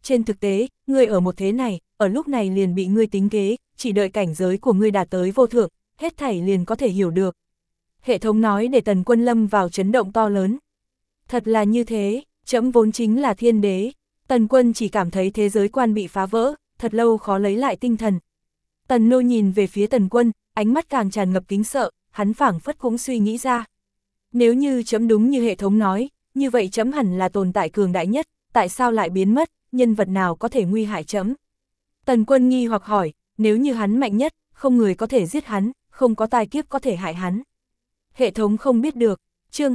trên thực tế, ngươi ở một thế này, ở lúc này liền bị ngươi tính kế, chỉ đợi cảnh giới của ngươi đạt tới vô thượng, hết thảy liền có thể hiểu được. Hệ thống nói để Tần Quân lâm vào chấn động to lớn. Thật là như thế, trẫm vốn chính là thiên đế. Tần Quân chỉ cảm thấy thế giới quan bị phá vỡ, thật lâu khó lấy lại tinh thần. Tần Nô nhìn về phía Tần Quân, ánh mắt càng tràn ngập kính sợ, hắn phảng phất cũng suy nghĩ ra. Nếu như trẫm đúng như hệ thống nói, như vậy trẫm hẳn là tồn tại cường đại nhất, tại sao lại biến mất, nhân vật nào có thể nguy hại trẫm? Tần Quân nghi hoặc hỏi, nếu như hắn mạnh nhất, không người có thể giết hắn, không có tai kiếp có thể hại hắn. Hệ thống không biết được. Chương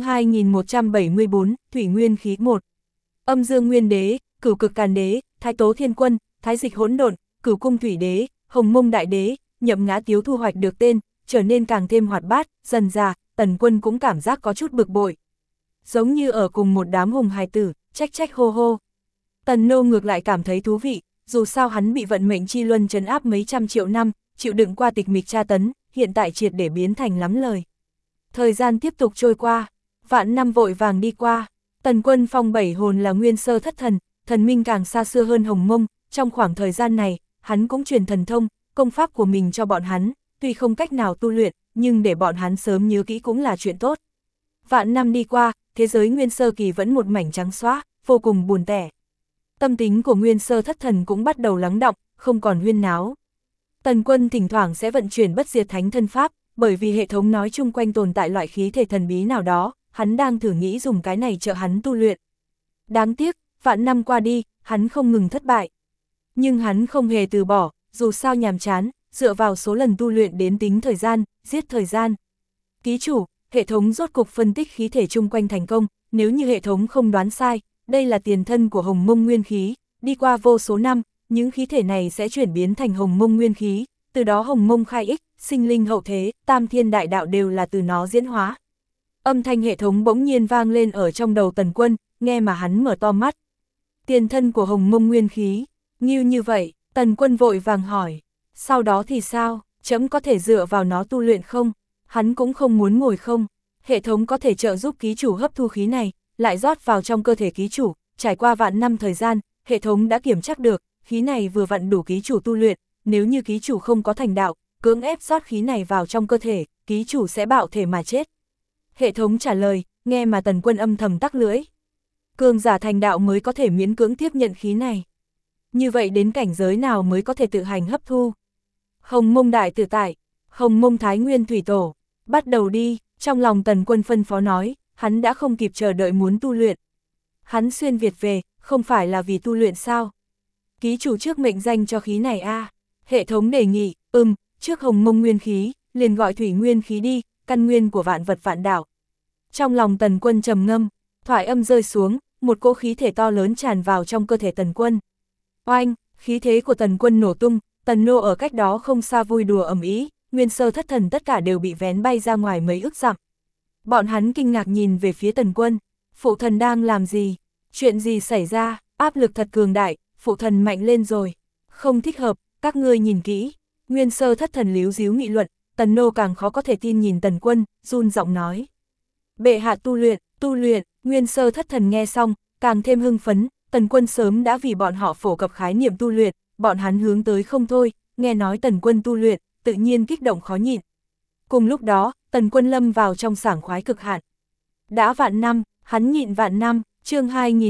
2174, Thủy Nguyên khí 1. Âm Dương Nguyên Đế, Cửu Cực Càn Đế, Thái Tố Thiên Quân, Thái Dịch Hỗn Độn, Cửu Cung Thủy Đế, Hồng Mông Đại Đế, Nhậm Ngã Tiếu thu hoạch được tên, trở nên càng thêm hoạt bát, dần dà, Tần Quân cũng cảm giác có chút bực bội. Giống như ở cùng một đám hùng hài tử, trách trách hô hô. Tần Nô ngược lại cảm thấy thú vị, dù sao hắn bị vận mệnh chi luân trấn áp mấy trăm triệu năm, chịu đựng qua tịch mịch tra tấn, hiện tại triệt để biến thành lắm lời. Thời gian tiếp tục trôi qua, vạn năm vội vàng đi qua, Tần Quân phong 7 hồn là nguyên sơ thất thần, thần minh càng xa xưa hơn Hồng Mông, trong khoảng thời gian này, hắn cũng truyền thần thông, công pháp của mình cho bọn hắn, tuy không cách nào tu luyện, nhưng để bọn hắn sớm nhớ kỹ cũng là chuyện tốt. Vạn năm đi qua, thế giới nguyên sơ kỳ vẫn một mảnh trắng xóa, vô cùng buồn tẻ. Tâm tính của nguyên sơ thất thần cũng bắt đầu lắng đọng, không còn huyên náo. Tần Quân thỉnh thoảng sẽ vận chuyển bất diệt thánh thân pháp, bởi vì hệ thống nói chung quanh tồn tại loại khí thể thần bí nào đó, hắn đang thử nghĩ dùng cái này trợ hắn tu luyện. Đáng tiếc, vạn năm qua đi, hắn không ngừng thất bại. Nhưng hắn không hề từ bỏ, dù sao nhàm chán, dựa vào số lần tu luyện đến tính thời gian, giết thời gian. Ký chủ, hệ thống rốt cục phân tích khí thể chung quanh thành công, nếu như hệ thống không đoán sai, đây là tiền thân của Hồng Mông Nguyên khí, đi qua vô số năm, những khí thể này sẽ chuyển biến thành Hồng Mông Nguyên khí, từ đó Hồng Mông khai ích, sinh linh hậu thế, tam thiên đại đạo đều là từ nó diễn hóa. Âm thanh hệ thống bỗng nhiên vang lên ở trong đầu Tần Quân, nghe mà hắn mở to mắt. Tiền thân của Hồng Mông Nguyên khí, như vậy, Tần Quân vội vàng hỏi, sau đó thì sao, trẫm có thể dựa vào nó tu luyện không? Hắn cũng không muốn ngồi không, hệ thống có thể trợ giúp ký chủ hấp thu khí này, lại rót vào trong cơ thể ký chủ, trải qua vạn năm thời gian, hệ thống đã kiểm tra được, khí này vừa vặn đủ ký chủ tu luyện, nếu như ký chủ không có thành đạo, cưỡng ép rót khí này vào trong cơ thể, ký chủ sẽ bạo thể mà chết. Hệ thống trả lời, nghe mà Tần Quân âm thầm tắc lưỡi. Cường giả thành đạo mới có thể miễn cưỡng tiếp nhận khí này. Như vậy đến cảnh giới nào mới có thể tự hành hấp thu? Hồng Mông Đại Tự Tại, Hồng Mông Thái Nguyên Thủy Tổ, bắt đầu đi, trong lòng Tần Quân phân phó nói, hắn đã không kịp chờ đợi muốn tu luyện. Hắn xuyên Việt về, không phải là vì tu luyện sao? Ký chủ trước mệnh danh cho khí này a. Hệ thống đề nghị, trước Hồng Mông Nguyên khí, liền gọi Thủy Nguyên khí đi, căn nguyên của vạn vật vạn đạo. Trong lòng Tần Quân trầm ngâm, thoại âm rơi xuống, một cỗ khí thể to lớn tràn vào trong cơ thể Tần Quân. Oanh, khí thế của Tần Quân nổ tung, Tần Nô ở cách đó không xa vui đùa ầm ĩ, nguyên sơ thất thần tất cả đều bị vén bay ra ngoài mấy ức dặm. Bọn hắn kinh ngạc nhìn về phía Tần Quân, phụ thần đang làm gì? Chuyện gì xảy ra? Áp lực thật cường đại, phụ thần mạnh lên rồi. Không thích hợp, các ngươi nhìn kỹ. Nguyên sơ thất thần líu díu nghị luận, Tần Nô càng khó có thể tin nhìn Tần Quân, run giọng nói. Bệ hạ tu luyện, nguyên sơ thất thần nghe xong, càng thêm hưng phấn, Tần Quân sớm đã vì bọn họ phổ cập khái niệm tu luyện, bọn hắn hướng tới không thôi, nghe nói Tần Quân tu luyện, tự nhiên kích động khó nhịn. Cùng lúc đó, Tần Quân lâm vào trong sảng khoái cực hạn. Đã vạn năm, hắn nhịn vạn năm, chương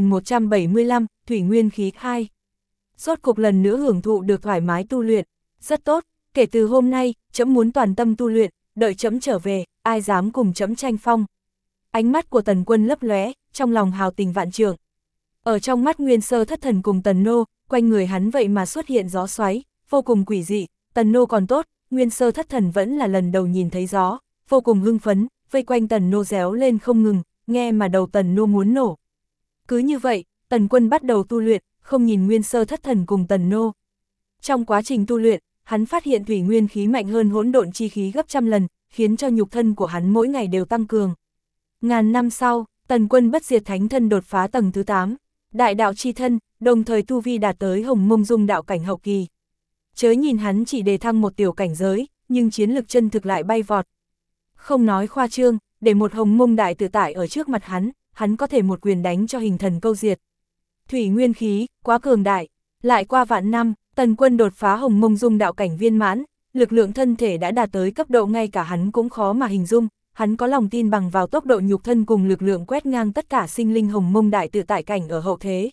2175, Thủy Nguyên khí 2. Rốt cục lần nữa hưởng thụ được thoải mái tu luyện, rất tốt, kể từ hôm nay, trẫm muốn toàn tâm tu luyện, đợi trẫm trở về, ai dám cùng trẫm tranh phong. Ánh mắt của Tần Quân lấp lóe, trong lòng hào tình vạn trượng. Ở trong mắt nguyên sơ thất thần cùng Tần Nô, quanh người hắn vậy mà xuất hiện gió xoáy, vô cùng quỷ dị, Tần Nô còn tốt, nguyên sơ thất thần vẫn là lần đầu nhìn thấy gió, vô cùng hưng phấn, vây quanh Tần Nô réo lên không ngừng, nghe mà đầu Tần Nô muốn nổ. Cứ như vậy, Tần Quân bắt đầu tu luyện, không nhìn nguyên sơ thất thần cùng Tần Nô. Trong quá trình tu luyện, hắn phát hiện thủy nguyên khí mạnh hơn hỗn độn chi khí gấp trăm lần, khiến cho nhục thân của hắn mỗi ngày đều tăng cường. Ngàn năm sau, Tần Quân bất diệt thánh thân đột phá tầng thứ 8, đại đạo chi thân, đồng thời tu vi đạt tới Hồng Mông Dung đạo cảnh hậu kỳ. Chớ nhìn hắn chỉ đề thăng một tiểu cảnh giới, nhưng chiến lực chân thực lại bay vọt. Không nói khoa trương, để một Hồng Mông Đại Tự Tại ở trước mặt hắn có thể một quyền đánh cho hình thần câu diệt. Thủy nguyên khí, quá cường đại. Lại qua vạn năm, Tần Quân đột phá Hồng Mông Dung đạo cảnh viên mãn, lực lượng thân thể đã đạt tới cấp độ ngay cả hắn cũng khó mà hình dung, hắn có lòng tin bằng vào tốc độ nhục thân cùng lực lượng quét ngang tất cả sinh linh Hồng Mông đại tự tại cảnh ở hậu thế.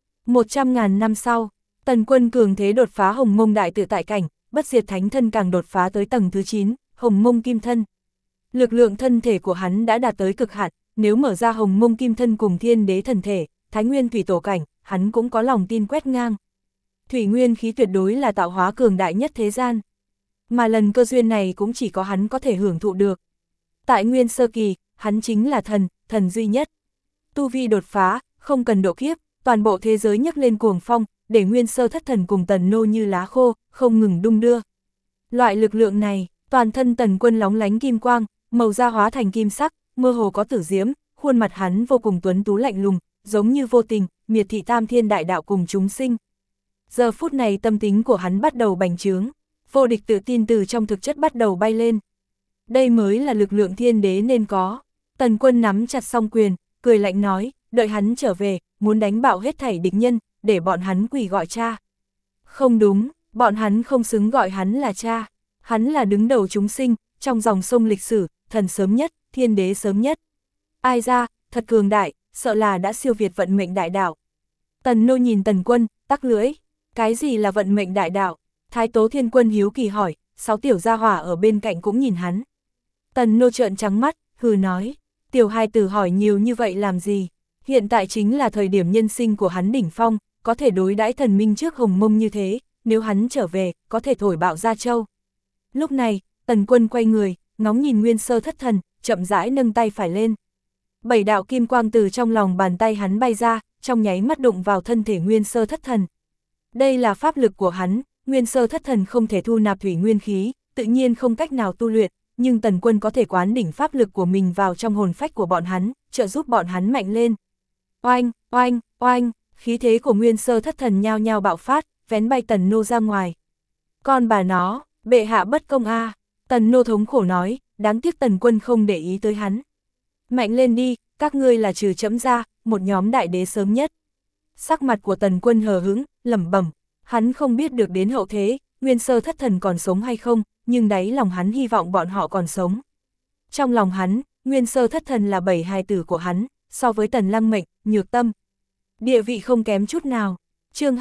100.000 năm sau, Tần Quân cường thế đột phá Hồng Mông đại tự tại cảnh, bất diệt thánh thân càng đột phá tới tầng thứ 9, Hồng Mông kim thân. Lực lượng thân thể của hắn đã đạt tới cực hạn, nếu mở ra Hồng Mông kim thân cùng Thiên Đế thần thể, Thái Nguyên thủy tổ cảnh, hắn cũng có lòng tin quét ngang. Thủy nguyên khí tuyệt đối là tạo hóa cường đại nhất thế gian. Mà lần cơ duyên này cũng chỉ có hắn có thể hưởng thụ được. Tại nguyên sơ kỳ, hắn chính là thần duy nhất. Tu vi đột phá, không cần độ kiếp, toàn bộ thế giới nhấc lên cuồng phong, để nguyên sơ thất thần cùng Tần Nô như lá khô, không ngừng đung đưa. Loại lực lượng này, toàn thân Tần Quân lóng lánh kim quang, màu da hóa thành kim sắc, mơ hồ có tử diễm, khuôn mặt hắn vô cùng tuấn tú lạnh lùng, giống như vô tình, miệt thị tam thiên đại đạo cùng chúng sinh. Giờ phút này tâm tính của hắn bắt đầu bành trướng, vô địch tự tin từ trong thực chất bắt đầu bay lên. Đây mới là lực lượng thiên đế nên có. Tần Quân nắm chặt song quyền, cười lạnh nói, đợi hắn trở về, muốn đánh bạo hết thảy địch nhân, để bọn hắn quỳ gọi cha. Không đúng, bọn hắn không xứng gọi hắn là cha. Hắn là đứng đầu chúng sinh, trong dòng sông lịch sử, thần sớm nhất, thiên đế sớm nhất. Ai ra, thật cường đại, sợ là đã siêu việt vận mệnh đại đạo. Tần Nô nhìn Tần Quân, tắc lưỡi. Cái gì là vận mệnh đại đạo? Thái Tố Thiên Quân hiếu kỳ hỏi, 6 tiểu gia hỏa ở bên cạnh cũng nhìn hắn. Tần Nô trợn trắng mắt, hừ nói, tiểu hài tử hỏi nhiều như vậy làm gì? Hiện tại chính là thời điểm nhân sinh của hắn đỉnh phong, có thể đối đãi thần minh trước Hồng Mông như thế, nếu hắn trở về, có thể thổi bạo Gia Châu. Lúc này, Tần Quân quay người, ngóng nhìn nguyên sơ thất thần, chậm rãi nâng tay phải lên. 7 đạo kim quang từ trong lòng bàn tay hắn bay ra, trong nháy mắt đụng vào thân thể nguyên sơ thất thần. Đây là pháp lực của hắn, nguyên sơ thất thần không thể thu nạp thủy nguyên khí, tự nhiên không cách nào tu luyện, nhưng Tần Quân có thể quán đỉnh pháp lực của mình vào trong hồn phách của bọn hắn, trợ giúp bọn hắn mạnh lên. Oanh, oanh, oanh, khí thế của nguyên sơ thất thần nhao nhao bạo phát, vén bay Tần Nô ra ngoài. Con bà nó, bệ hạ bất công a. Tần Nô thống khổ nói, đáng tiếc Tần Quân không để ý tới hắn. Mạnh lên đi, các ngươi là trừ trẫm ra, một nhóm đại đế sớm nhất. Sắc mặt của Tần Quân hờ hững, lẩm bẩm, hắn không biết được đến hậu thế, nguyên sơ thất thần còn sống hay không, nhưng đáy lòng hắn hy vọng bọn họ còn sống. Trong lòng hắn, nguyên sơ thất thần là 7 hài tử của hắn, so với Tần Lăng Mệnh, Nhược Tâm. Địa vị không kém chút nào. Chương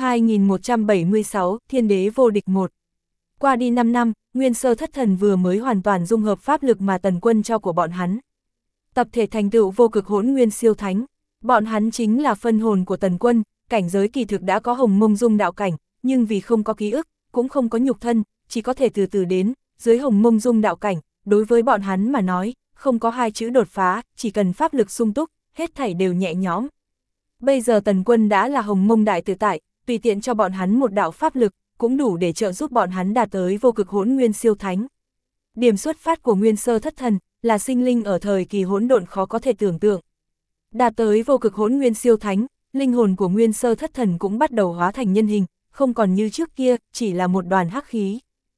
2176, Thiên Đế vô địch 1. Qua đi 5 năm, nguyên sơ thất thần vừa mới hoàn toàn dung hợp pháp lực mà Tần Quân cho của bọn hắn. Tập thể thành tựu vô cực hỗn nguyên siêu thánh. Bọn hắn chính là phân hồn của Tần Quân, cảnh giới kỳ thực đã có Hồng Mông Dung đạo cảnh, nhưng vì không có ký ức, cũng không có nhục thân, chỉ có thể từ từ đến, dưới Hồng Mông Dung đạo cảnh, đối với bọn hắn mà nói, không có 2 chữ đột phá, chỉ cần pháp lực sung túc, hết thảy đều nhẹ nhõm. Bây giờ Tần Quân đã là Hồng Mông đại tự tại, tùy tiện cho bọn hắn một đạo pháp lực, cũng đủ để trợ giúp bọn hắn đạt tới vô cực hỗn nguyên siêu thánh. Điểm xuất phát của nguyên sơ thất thần, là sinh linh ở thời kỳ hỗn độn khó có thể tưởng tượng. Đạt tới vô cực hỗn nguyên siêu thánh, linh hồn của nguyên sơ thất thần cũng bắt đầu hóa thành nhân hình, không còn như trước kia, chỉ là một đoàn hắc khí.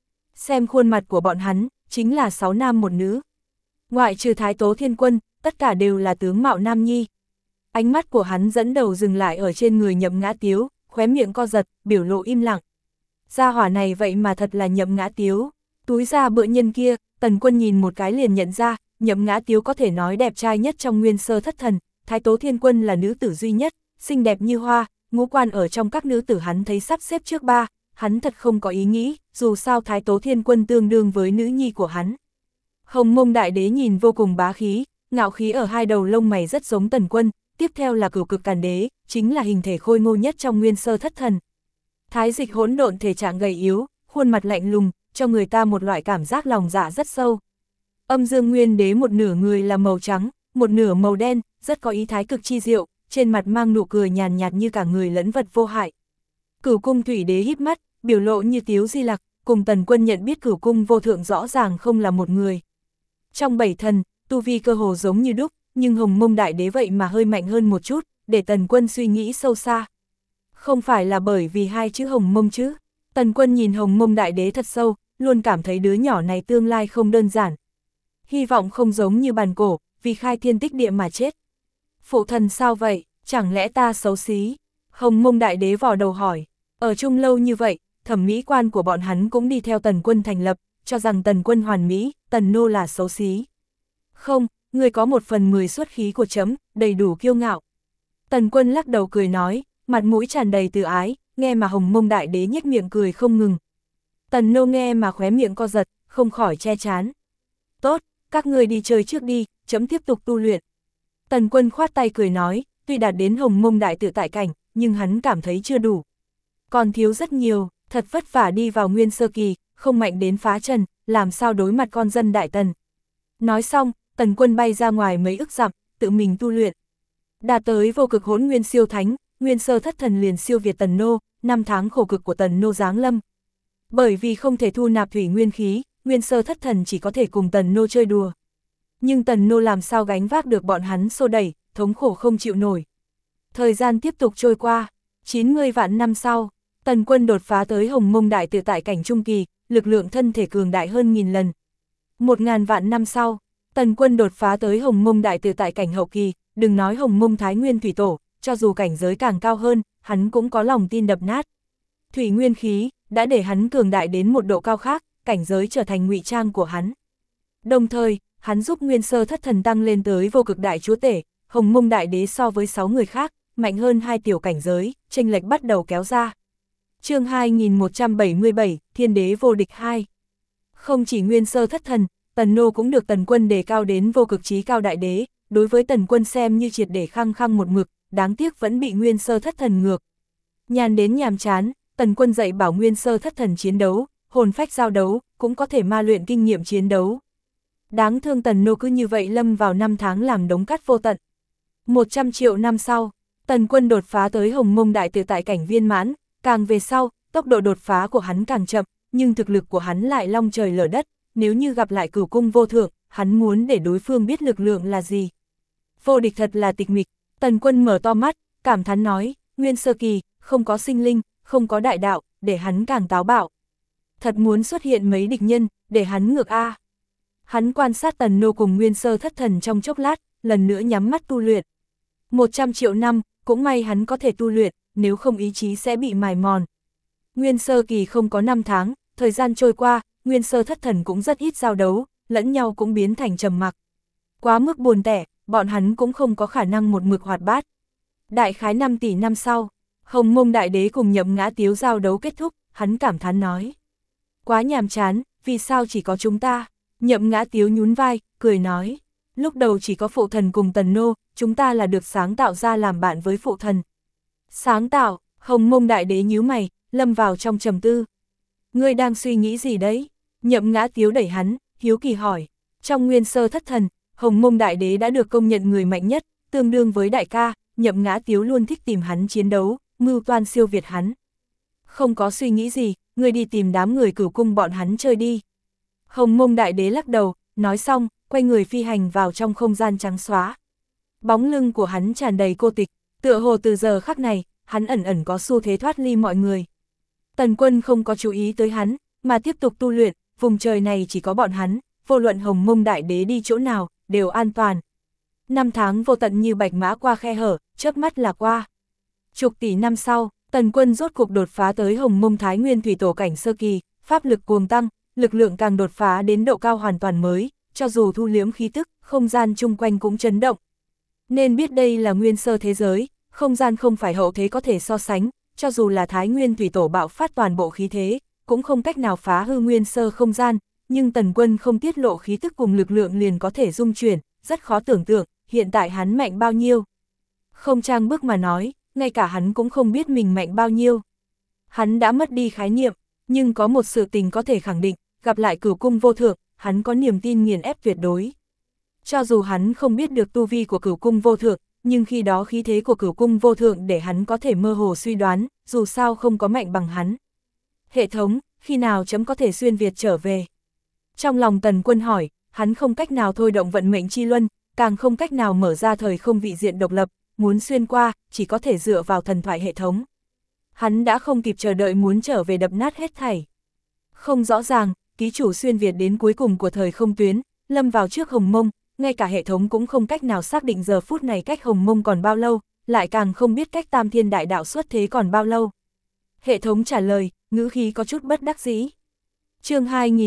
Xem khuôn mặt của bọn hắn, chính là 6 nam một nữ. Ngoại trừ Thái Tố Thiên Quân, tất cả đều là tướng mạo nam nhi. Ánh mắt của hắn dẫn đầu dừng lại ở trên người Nhậm Ngã Tiếu, khóe miệng co giật, biểu lộ im lặng. Gia hỏa này vậy mà thật là Nhậm Ngã Tiếu. Túi ra bựa nhân kia, Tần Quân nhìn một cái liền nhận ra, Nhậm Ngã Tiếu có thể nói đẹp trai nhất trong nguyên sơ thất thần, Thái Tố Thiên Quân là nữ tử duy nhất, xinh đẹp như hoa, ngũ quan ở trong các nữ tử hắn thấy sắp xếp trước 3, hắn thật không có ý nghĩ, dù sao Thái Tố Thiên Quân tương đương với nữ nhi của hắn. Hồng Mông Đại Đế nhìn vô cùng bá khí, ngạo khí ở 2 đầu lông mày rất giống Tần Quân, tiếp theo là Cửu Cực Càn Đế, chính là hình thể khôi ngô nhất trong nguyên sơ thất thần. Thái Dịch hỗn độn thể trạng gầy yếu, khuôn mặt lạnh lùng, cho người ta một loại cảm giác lòng dạ rất sâu. Âm Dương Nguyên Đế một nửa người là màu trắng, một nửa màu đen, rất có ý thái cực chi diệu, trên mặt mang nụ cười nhàn nhạt như cả người lẫn vật vô hại. Cửu Cung Thủy Đế híp mắt, biểu lộ như Tiếu Di Lặc, cùng Tần Quân nhận biết Cửu Cung Vô Thượng rõ ràng không là một người. Trong 7 thần, tu vi cơ hồ giống như đúc, nhưng Hồng Mông Đại Đế vậy mà hơi mạnh hơn một chút, để Tần Quân suy nghĩ sâu xa. Không phải là bởi vì 2 chữ Hồng Mông chứ? Tần Quân nhìn Hồng Mông Đại Đế thật sâu, luôn cảm thấy đứa nhỏ này tương lai không đơn giản. Hy vọng không giống như bàn cổ, vì khai thiên tích địa mà chết. Phụ thần sao vậy, chẳng lẽ ta xấu xí? Hồng Mông Đại Đế vò đầu hỏi, ở chung lâu như vậy, thẩm mỹ quan của bọn hắn cũng đi theo Tần Quân thành lập, cho rằng Tần Quân hoàn mỹ, Tần Nô là xấu xí. Không, người có 1/10 xuất khí của trẫm, đầy đủ kiêu ngạo. Tần Quân lắc đầu cười nói, mặt mũi tràn đầy từ ái, nghe mà Hồng Mông Đại Đế nhếch miệng cười không ngừng. Tần Nô nghe mà khóe miệng co giật, không khỏi che chán. Tốt, các ngươi đi chơi trước đi, trẫm tiếp tục tu luyện. Tần Quân khoát tay cười nói, tuy đạt đến Hồng Mông Đại tự tại cảnh, nhưng hắn cảm thấy chưa đủ. Còn thiếu rất nhiều, thật vất vả đi vào nguyên sơ kỳ, không mạnh đến phá trần, làm sao đối mặt con dân Đại Tần. Nói xong, Tần Quân bay ra ngoài mấy ức dặm, tự mình tu luyện. Đạt tới vô cực hỗn nguyên siêu thánh, nguyên sơ thất thần liền siêu việt Tần Nô, 5 tháng khổ cực của Tần Nô giáng lâm. Bởi vì không thể thu nạp thủy nguyên khí, nguyên sơ thất thần chỉ có thể cùng Tần Nô chơi đùa. Nhưng Tần Nô làm sao gánh vác được bọn hắn xô đẩy, thống khổ không chịu nổi. Thời gian tiếp tục trôi qua, 90 vạn năm sau, Tần Quân đột phá tới Hồng Mông Đại tự tại cảnh trung kỳ, lực lượng thân thể cường đại hơn 1000 lần. 1000 vạn năm sau, Tần Quân đột phá tới Hồng Mông Đại tự tại cảnh hậu kỳ, đừng nói Hồng Mông Thái Nguyên Thủy Tổ, cho dù cảnh giới càng cao hơn, hắn cũng có lòng tin đập nát. Thủy nguyên khí đã để hắn cường đại đến một độ cao khác, cảnh giới trở thành ngụy trang của hắn. Đồng thời, hắn giúp nguyên sơ thất thần tăng lên tới vô cực đại chúa tể, Hồng Mông Đại Đế so với 6 người khác, mạnh hơn 2 tiểu cảnh giới, chênh lệch bắt đầu kéo ra. Chương 2177, Thiên Đế vô địch 2. Không chỉ nguyên sơ thất thần, Tần Nô cũng được Tần Quân đề cao đến vô cực chí cao đại đế, đối với Tần Quân xem như triệt để khăng khăng một mực, đáng tiếc vẫn bị nguyên sơ thất thần ngược. Nhàn đến nhàm chán, Tần Quân dạy bảo nguyên sơ thất thần chiến đấu, hồn phách giao đấu, cũng có thể ma luyện kinh nghiệm chiến đấu. Đáng thương Tần Nô cứ như vậy lâm vào 5 tháng làm đống cát vô tận. 100 triệu năm sau, Tần Quân đột phá tới Hồng Mông Đại tự tại cảnh viên mãn, càng về sau, tốc độ đột phá của hắn càng chậm, nhưng thực lực của hắn lại long trời lở đất, nếu như gặp lại Cửu Cung vô thượng, hắn muốn để đối phương biết lực lượng là gì. Vô địch thật là tịch mịch, Tần Quân mở to mắt, cảm thán nói, nguyên sơ kỳ, không có sinh linh, không có đại đạo, để hắn càng táo bạo. Thật muốn xuất hiện mấy địch nhân, để hắn ngược A. Hắn quan sát Tần Nô cùng nguyên sơ thất thần trong chốc lát, lần nữa nhắm mắt tu luyện. 100 triệu năm, cũng may hắn có thể tu luyện, nếu không ý chí sẽ bị mài mòn. Nguyên sơ kỳ không có 5 tháng, thời gian trôi qua, nguyên sơ thất thần cũng rất ít giao đấu, lẫn nhau cũng biến thành trầm mặc. Quá mức buồn tẻ, bọn hắn cũng không có khả năng một mực hoạt bát. Đại khái 5 tỷ năm sau, Hồng Mông Đại Đế cùng Nhậm Ngã Tiếu giao đấu kết thúc, hắn cảm thán nói. Quá nhàm chán, vì sao chỉ có chúng ta? Nhậm Ngã Tiếu nhún vai, cười nói. Lúc đầu chỉ có phụ thần cùng Tần Nô, chúng ta là được sáng tạo ra làm bạn với phụ thần. Sáng tạo, Hồng Mông Đại Đế nhíu mày, lâm vào trong trầm tư. Ngươi đang suy nghĩ gì đấy? Nhậm Ngã Tiếu đẩy hắn, hiếu kỳ hỏi. Trong nguyên sơ thất thần, Hồng Mông Đại Đế đã được công nhận người mạnh nhất, tương đương với đại ca, Nhậm Ngã Tiếu luôn thích tìm hắn chiến đấu, mưu toan siêu việt hắn. Không có suy nghĩ gì, ngươi đi tìm đám người Cửu Cung bọn hắn chơi đi. Hồng Mông Đại Đế lắc đầu, nói xong, quay người phi hành vào trong không gian trắng xóa. Bóng lưng của hắn tràn đầy cô tịch, tựa hồ từ giờ khắc này, hắn ẩn ẩn có xu thế thoát ly mọi người. Tần Quân không có chú ý tới hắn, mà tiếp tục tu luyện, vùng trời này chỉ có bọn hắn, vô luận Hồng Mông Đại Đế đi chỗ nào, đều an toàn. 5 tháng vô tận như bạch mã qua khe hở, chớp mắt là qua. Chục tỷ năm sau, Tần Quân rốt cục đột phá tới Hồng Mông Thái Nguyên Thủy Tổ cảnh sơ kỳ, pháp lực cuồng tăng, lực lượng càng đột phá đến độ cao hoàn toàn mới, cho dù thu liễm khí tức, không gian chung quanh cũng chấn động. Nên biết đây là nguyên sơ thế giới, không gian không phải hậu thế có thể so sánh, cho dù là Thái Nguyên Thủy Tổ bạo phát toàn bộ khí thế, cũng không cách nào phá hư nguyên sơ không gian, nhưng Tần Quân không tiết lộ khí tức cùng lực lượng liền có thể dung chuyển, rất khó tưởng tượng, hiện tại hắn mạnh bao nhiêu. Không trang bức mà nói, ngay cả hắn cũng không biết mình mạnh bao nhiêu. Hắn đã mất đi khái niệm, nhưng có một sự tình có thể khẳng định, gặp lại Cửu Cung vô thượng, hắn có niềm tin nghiền ép tuyệt đối. Cho dù hắn không biết được tu vi của Cửu Cung vô thượng, nhưng khi đó khí thế của Cửu Cung vô thượng để hắn có thể mơ hồ suy đoán, dù sao không có mạnh bằng hắn. Hệ thống, khi nào chấm có thể xuyên Việt trở về? Trong lòng Tần Quân hỏi, hắn không cách nào thôi động vận mệnh chi luân, càng không cách nào mở ra thời không vị diện độc lập, muốn xuyên qua, chỉ có thể dựa vào thần thoại hệ thống. Hắn đã không kịp chờ đợi muốn trở về đập nát hết thảy. Không rõ ràng, ký chủ xuyên Việt đến cuối cùng của thời không tuyến, lâm vào trước Hồng Mông, ngay cả hệ thống cũng không cách nào xác định giờ phút này cách Hồng Mông còn bao lâu, lại càng không biết cách Tam Thiên Đại Đạo xuất thế còn bao lâu. Hệ thống trả lời, ngữ khí có chút bất đắc dĩ. Chương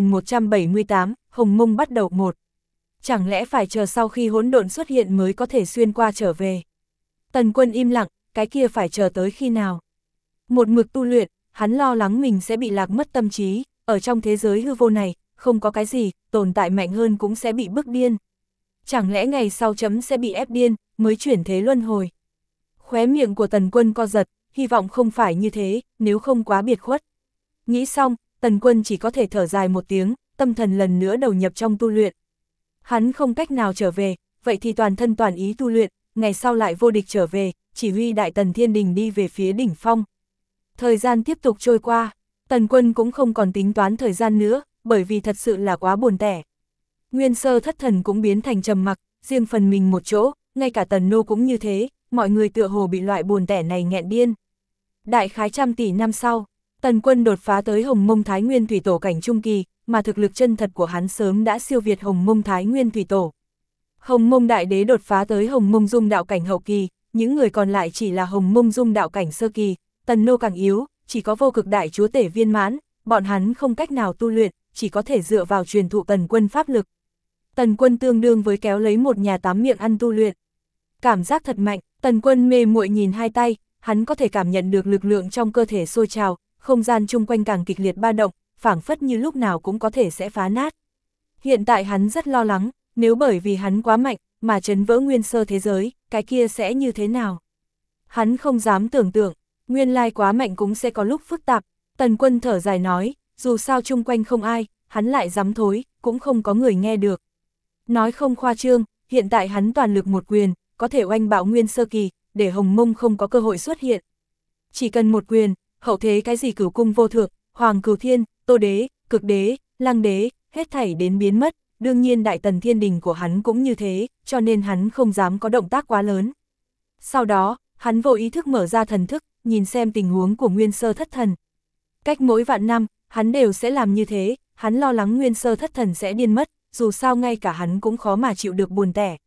2178, Hồng Mông bắt đầu 1. Chẳng lẽ phải chờ sau khi hỗn độn xuất hiện mới có thể xuyên qua trở về? Tần Quân im lặng, cái kia phải chờ tới khi nào? Một mực tu luyện, hắn lo lắng mình sẽ bị lạc mất tâm trí, ở trong thế giới hư vô này, không có cái gì, tồn tại mạnh hơn cũng sẽ bị bức điên. Chẳng lẽ ngày sau chấm sẽ bị ép điên, mới chuyển thế luân hồi? Khóe miệng của Tần Quân co giật, hy vọng không phải như thế, nếu không quá biệt khuất. Nghĩ xong, Tần Quân chỉ có thể thở dài một tiếng, tâm thần lần nữa đầu nhập trong tu luyện. Hắn không cách nào trở về, vậy thì toàn thân toàn ý tu luyện, ngày sau lại vô địch trở về, chỉ huy Đại Tần Thiên Đình đi về phía đỉnh phong. Thời gian tiếp tục trôi qua, Tần Quân cũng không còn tính toán thời gian nữa, bởi vì thật sự là quá buồn tẻ. Nguyên Sơ Thất Thần cũng biến thành trầm mặc, riêng phần mình một chỗ, ngay cả Tần Nô cũng như thế, mọi người tựa hồ bị loại buồn tẻ này nghẹn điên. Đại khái trăm tỷ năm sau, Tần Quân đột phá tới Hồng Mông Thái Nguyên Thủy Tổ cảnh trung kỳ, mà thực lực chân thật của hắn sớm đã siêu việt Hồng Mông Thái Nguyên Thủy Tổ. Hồng Mông Đại Đế đột phá tới Hồng Mông Dung Đạo cảnh hậu kỳ, những người còn lại chỉ là Hồng Mông Dung Đạo cảnh sơ kỳ, Tần Nô càng yếu, chỉ có Vô Cực Đại Chúa Tể viên mãn, bọn hắn không cách nào tu luyện, chỉ có thể dựa vào truyền thụ Tần Quân pháp lực. Tần Quân tương đương với kéo lấy một nhà tám miệng ăn tu luyện. Cảm giác thật mạnh, Tần Quân mê muội nhìn hai tay, hắn có thể cảm nhận được lực lượng trong cơ thể sôi trào, không gian chung quanh càng kịch liệt ba động, phảng phất như lúc nào cũng có thể sẽ phá nát. Hiện tại hắn rất lo lắng, nếu bởi vì hắn quá mạnh, mà chấn vỡ nguyên sơ thế giới, cái kia sẽ như thế nào? Hắn không dám tưởng tượng, nguyên lai quá mạnh cũng sẽ có lúc phức tạp. Tần Quân thở dài nói, dù sao chung quanh không ai, hắn lại dám thối, cũng không có người nghe được. Nói không khoa trương, hiện tại hắn toàn lực một quyền, có thể oanh bạo nguyên sơ kỳ, để Hồng Mông không có cơ hội xuất hiện. Chỉ cần một quyền, hậu thế cái gì Cửu Cung vô thượng, Hoàng Cửu Thiên, Tô Đế, Cực Đế, Lăng Đế, hết thảy đến biến mất, đương nhiên Đại Tần Thiên Đình của hắn cũng như thế, cho nên hắn không dám có động tác quá lớn. Sau đó, hắn vô ý thức mở ra thần thức, nhìn xem tình huống của Nguyên Sơ Thất Thần. Cách mỗi vạn năm, hắn đều sẽ làm như thế, hắn lo lắng Nguyên Sơ Thất Thần sẽ điên mất, dù sao ngay cả hắn cũng khó mà chịu được buồn tẻ.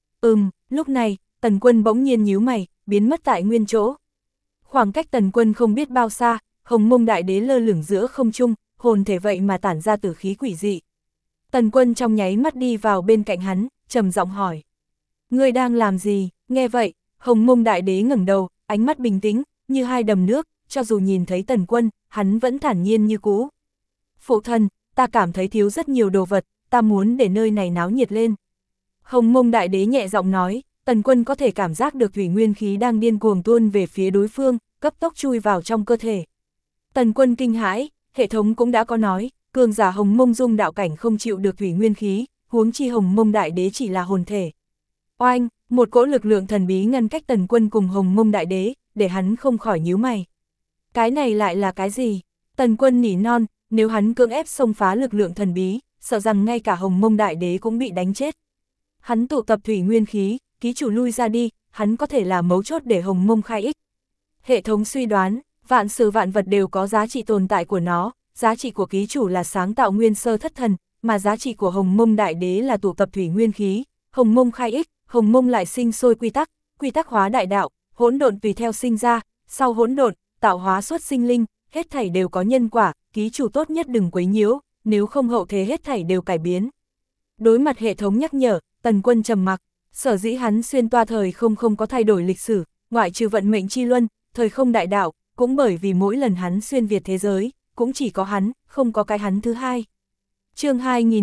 Lúc này, Tần Quân bỗng nhiên nhíu mày, biến mất tại nguyên chỗ. Khoảng cách Tần Quân không biết bao xa, Hồng Mông Đại Đế lơ lửng giữa không trung, hồn thể vậy mà tản ra tử khí quỷ dị. Tần Quân trong nháy mắt đi vào bên cạnh hắn, trầm giọng hỏi. Ngươi đang làm gì? Nghe vậy, Hồng Mông Đại Đế ngẩng đầu, ánh mắt bình tĩnh, như hai đầm nước, cho dù nhìn thấy Tần Quân, hắn vẫn thản nhiên như cũ. Phụ thân, ta cảm thấy thiếu rất nhiều đồ vật, ta muốn để nơi này náo nhiệt lên. Hồng Mông Đại Đế nhẹ giọng nói, Tần Quân có thể cảm giác được thủy nguyên khí đang điên cuồng tuôn về phía đối phương, cấp tốc chui vào trong cơ thể. Tần Quân kinh hãi, hệ thống cũng đã có nói, cường giả Hồng Mông Dung Đạo cảnh không chịu được thủy nguyên khí, huống chi Hồng Mông Đại Đế chỉ là hồn thể. Oanh, một cỗ lực lượng thần bí ngăn cách Tần Quân cùng Hồng Mông Đại Đế, để hắn không khỏi nhíu mày. Cái này lại là cái gì? Tần Quân nỉ non, nếu hắn cưỡng ép xông phá lực lượng thần bí, sợ rằng ngay cả Hồng Mông Đại Đế cũng bị đánh chết. Hắn tụ tập thủy nguyên khí, ký chủ lui ra đi, hắn có thể là mấu chốt để Hồng Mông khai ích. Hệ thống suy đoán, vạn sự vạn vật đều có giá trị tồn tại của nó, giá trị của ký chủ là sáng tạo Nguyên Sơ Thất Thần, mà giá trị của Hồng Mông Đại Đế là tụ tập thủy nguyên khí, Hồng Mông khai ích, Hồng Mông lại sinh sôi quy tắc hóa đại đạo, hỗn độn tùy theo sinh ra, sau hỗn độn, tạo hóa xuất sinh linh, hết thảy đều có nhân quả, ký chủ tốt nhất đừng quấy nhiễu, nếu không hậu thế hết thảy đều cải biến. Đối mặt hệ thống nhắc nhở, Tần Quân trầm mặc, sở dĩ hắn xuyên toa thời không có thay đổi lịch sử, ngoại trừ vận mệnh chi luân, thời không đại đạo, cũng bởi vì mỗi lần hắn xuyên việt thế giới, cũng chỉ có hắn, không có cái hắn thứ hai. Chương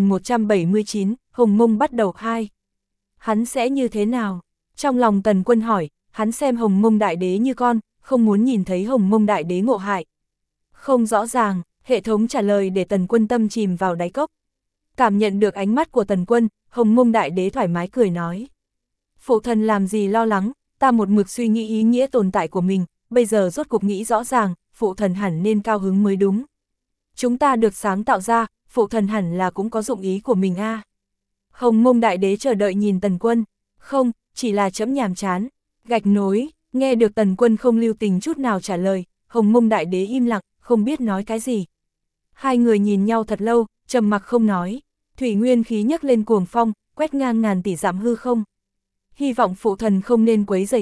2179, Hồng Mông bắt đầu 2. Hắn sẽ như thế nào? Trong lòng Tần Quân hỏi, hắn xem Hồng Mông Đại Đế như con, không muốn nhìn thấy Hồng Mông Đại Đế ngộ hại. Không rõ ràng, hệ thống trả lời để Tần Quân tâm chìm vào đáy cốc. Cảm nhận được ánh mắt của Tần Quân, Hồng Mông Đại Đế thoải mái cười nói. Phụ thần làm gì lo lắng, ta một mực suy nghĩ ý nghĩa tồn tại của mình, bây giờ rốt cuộc nghĩ rõ ràng, phụ thần hẳn nên cao hứng mới đúng. Chúng ta được sáng tạo ra, phụ thần hẳn là cũng có dụng ý của mình a. Hồng Mông Đại Đế chờ đợi nhìn Tần Quân, không, chỉ là chấm nhàm chán, gạch nối, nghe được Tần Quân không lưu tình chút nào trả lời, Hồng Mông Đại Đế im lặng, không biết nói cái gì. Hai người nhìn nhau thật lâu, trầm mặc không nói, thủy nguyên khí nhấc lên cuồng phong, quét ngang ngàn tỷ dặm hư không. Hy vọng phụ thần không nên quấy rầy ta,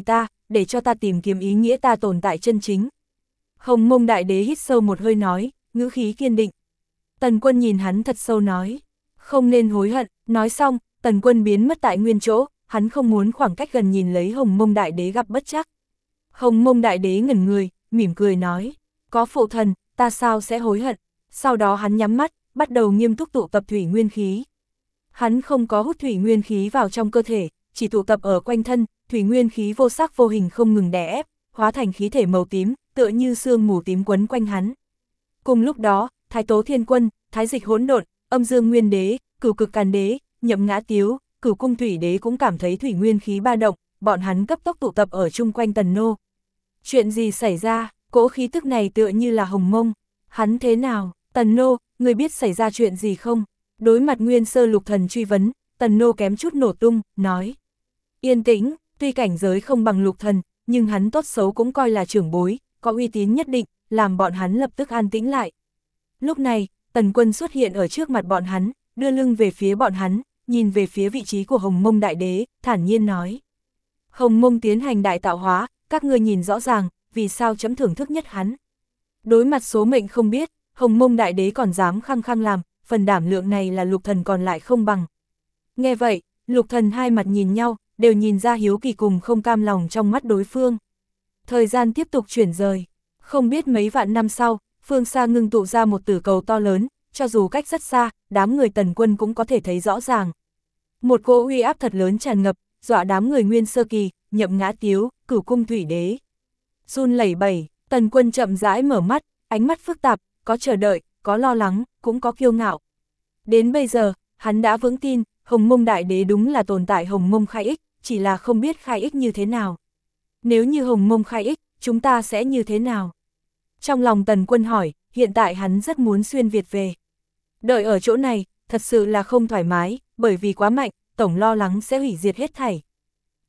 để cho ta tìm kiếm ý nghĩa ta tồn tại chân chính. Hồng Mông Đại Đế hít sâu một hơi nói, ngữ khí kiên định. Tần Quân nhìn hắn thật sâu nói, không nên hối hận. Nói xong, Tần Quân biến mất tại nguyên chỗ, hắn không muốn khoảng cách gần nhìn lấy Hồng Mông Đại Đế gặp bất trắc. Hồng Mông Đại Đế ngẩn người, mỉm cười nói, có phụ thần, ta sao sẽ hối hận. Sau đó hắn nhắm mắt, bắt đầu nghiêm túc tụ tập thủy nguyên khí. Hắn không có hút thủy nguyên khí vào trong cơ thể, chỉ tụ tập ở quanh thân, thủy nguyên khí vô sắc vô hình không ngừng đè ép, hóa thành khí thể màu tím, tựa như sương mù tím quấn quanh hắn. Cùng lúc đó, Thái Tố Thiên Quân, Thái Dịch Hỗn Độn, Âm Dương Nguyên Đế, Cửu Cực Càn Đế, Nhậm Ngã Tiếu, Cửu Cung Thủy Đế cũng cảm thấy thủy nguyên khí ba động, bọn hắn cấp tốc tụ tập ở chung quanh Tần Nô. Chuyện gì xảy ra? Cỗ khí tức này tựa như là Hồng Mông. Hắn thế nào? Tần Nô, người biết xảy ra chuyện gì không? Đối mặt Nguyên Sơ Lục Thần truy vấn, Tần Nô kém chút nổ tung, nói. Yên tĩnh, tuy cảnh giới không bằng Lục Thần, nhưng hắn tốt xấu cũng coi là trưởng bối, có uy tín nhất định, làm bọn hắn lập tức an tĩnh lại. Lúc này, Tần Quân xuất hiện ở trước mặt bọn hắn, đưa lưng về phía bọn hắn, nhìn về phía vị trí của Hồng Mông Đại Đế, thản nhiên nói. Hồng Mông tiến hành đại tạo hóa, các ngươi nhìn rõ ràng, vì sao chấm thưởng thức nhất hắn. Đối mặt số mệnh không biết, Hồng Mông Đại Đế còn dám khăng khăng làm, phần đảm lượng này là Lục Thần còn lại không bằng. Nghe vậy, Lục Thần hai mặt nhìn nhau, đều nhìn ra hiếu kỳ cùng không cam lòng trong mắt đối phương. Thời gian tiếp tục chuyển rời, không biết mấy vạn năm sau, phương xa ngưng tụ ra một tử cầu to lớn, cho dù cách rất xa, đám người Tần Quân cũng có thể thấy rõ ràng. Một cỗ uy áp thật lớn tràn ngập, dọa đám người Nguyên Sơ Kỳ, Nhậm Ngã Tiếu, Cửu Cung Thủy Đế. Run lẩy bẩy, Tần Quân chậm rãi mở mắt, ánh mắt phức tạp, có chờ đợi, có lo lắng, cũng có kiêu ngạo. Đến bây giờ, hắn đã vững tin, Hồng Mông Đại Đế đúng là tồn tại Hồng Mông khai ích, chỉ là không biết khai ích như thế nào. Nếu như Hồng Mông khai ích, chúng ta sẽ như thế nào? Trong lòng Tần Quân hỏi, hiện tại hắn rất muốn xuyên Việt về. Đợi ở chỗ này, thật sự là không thoải mái, bởi vì quá mạnh, tổng lo lắng sẽ hủy diệt hết thảy.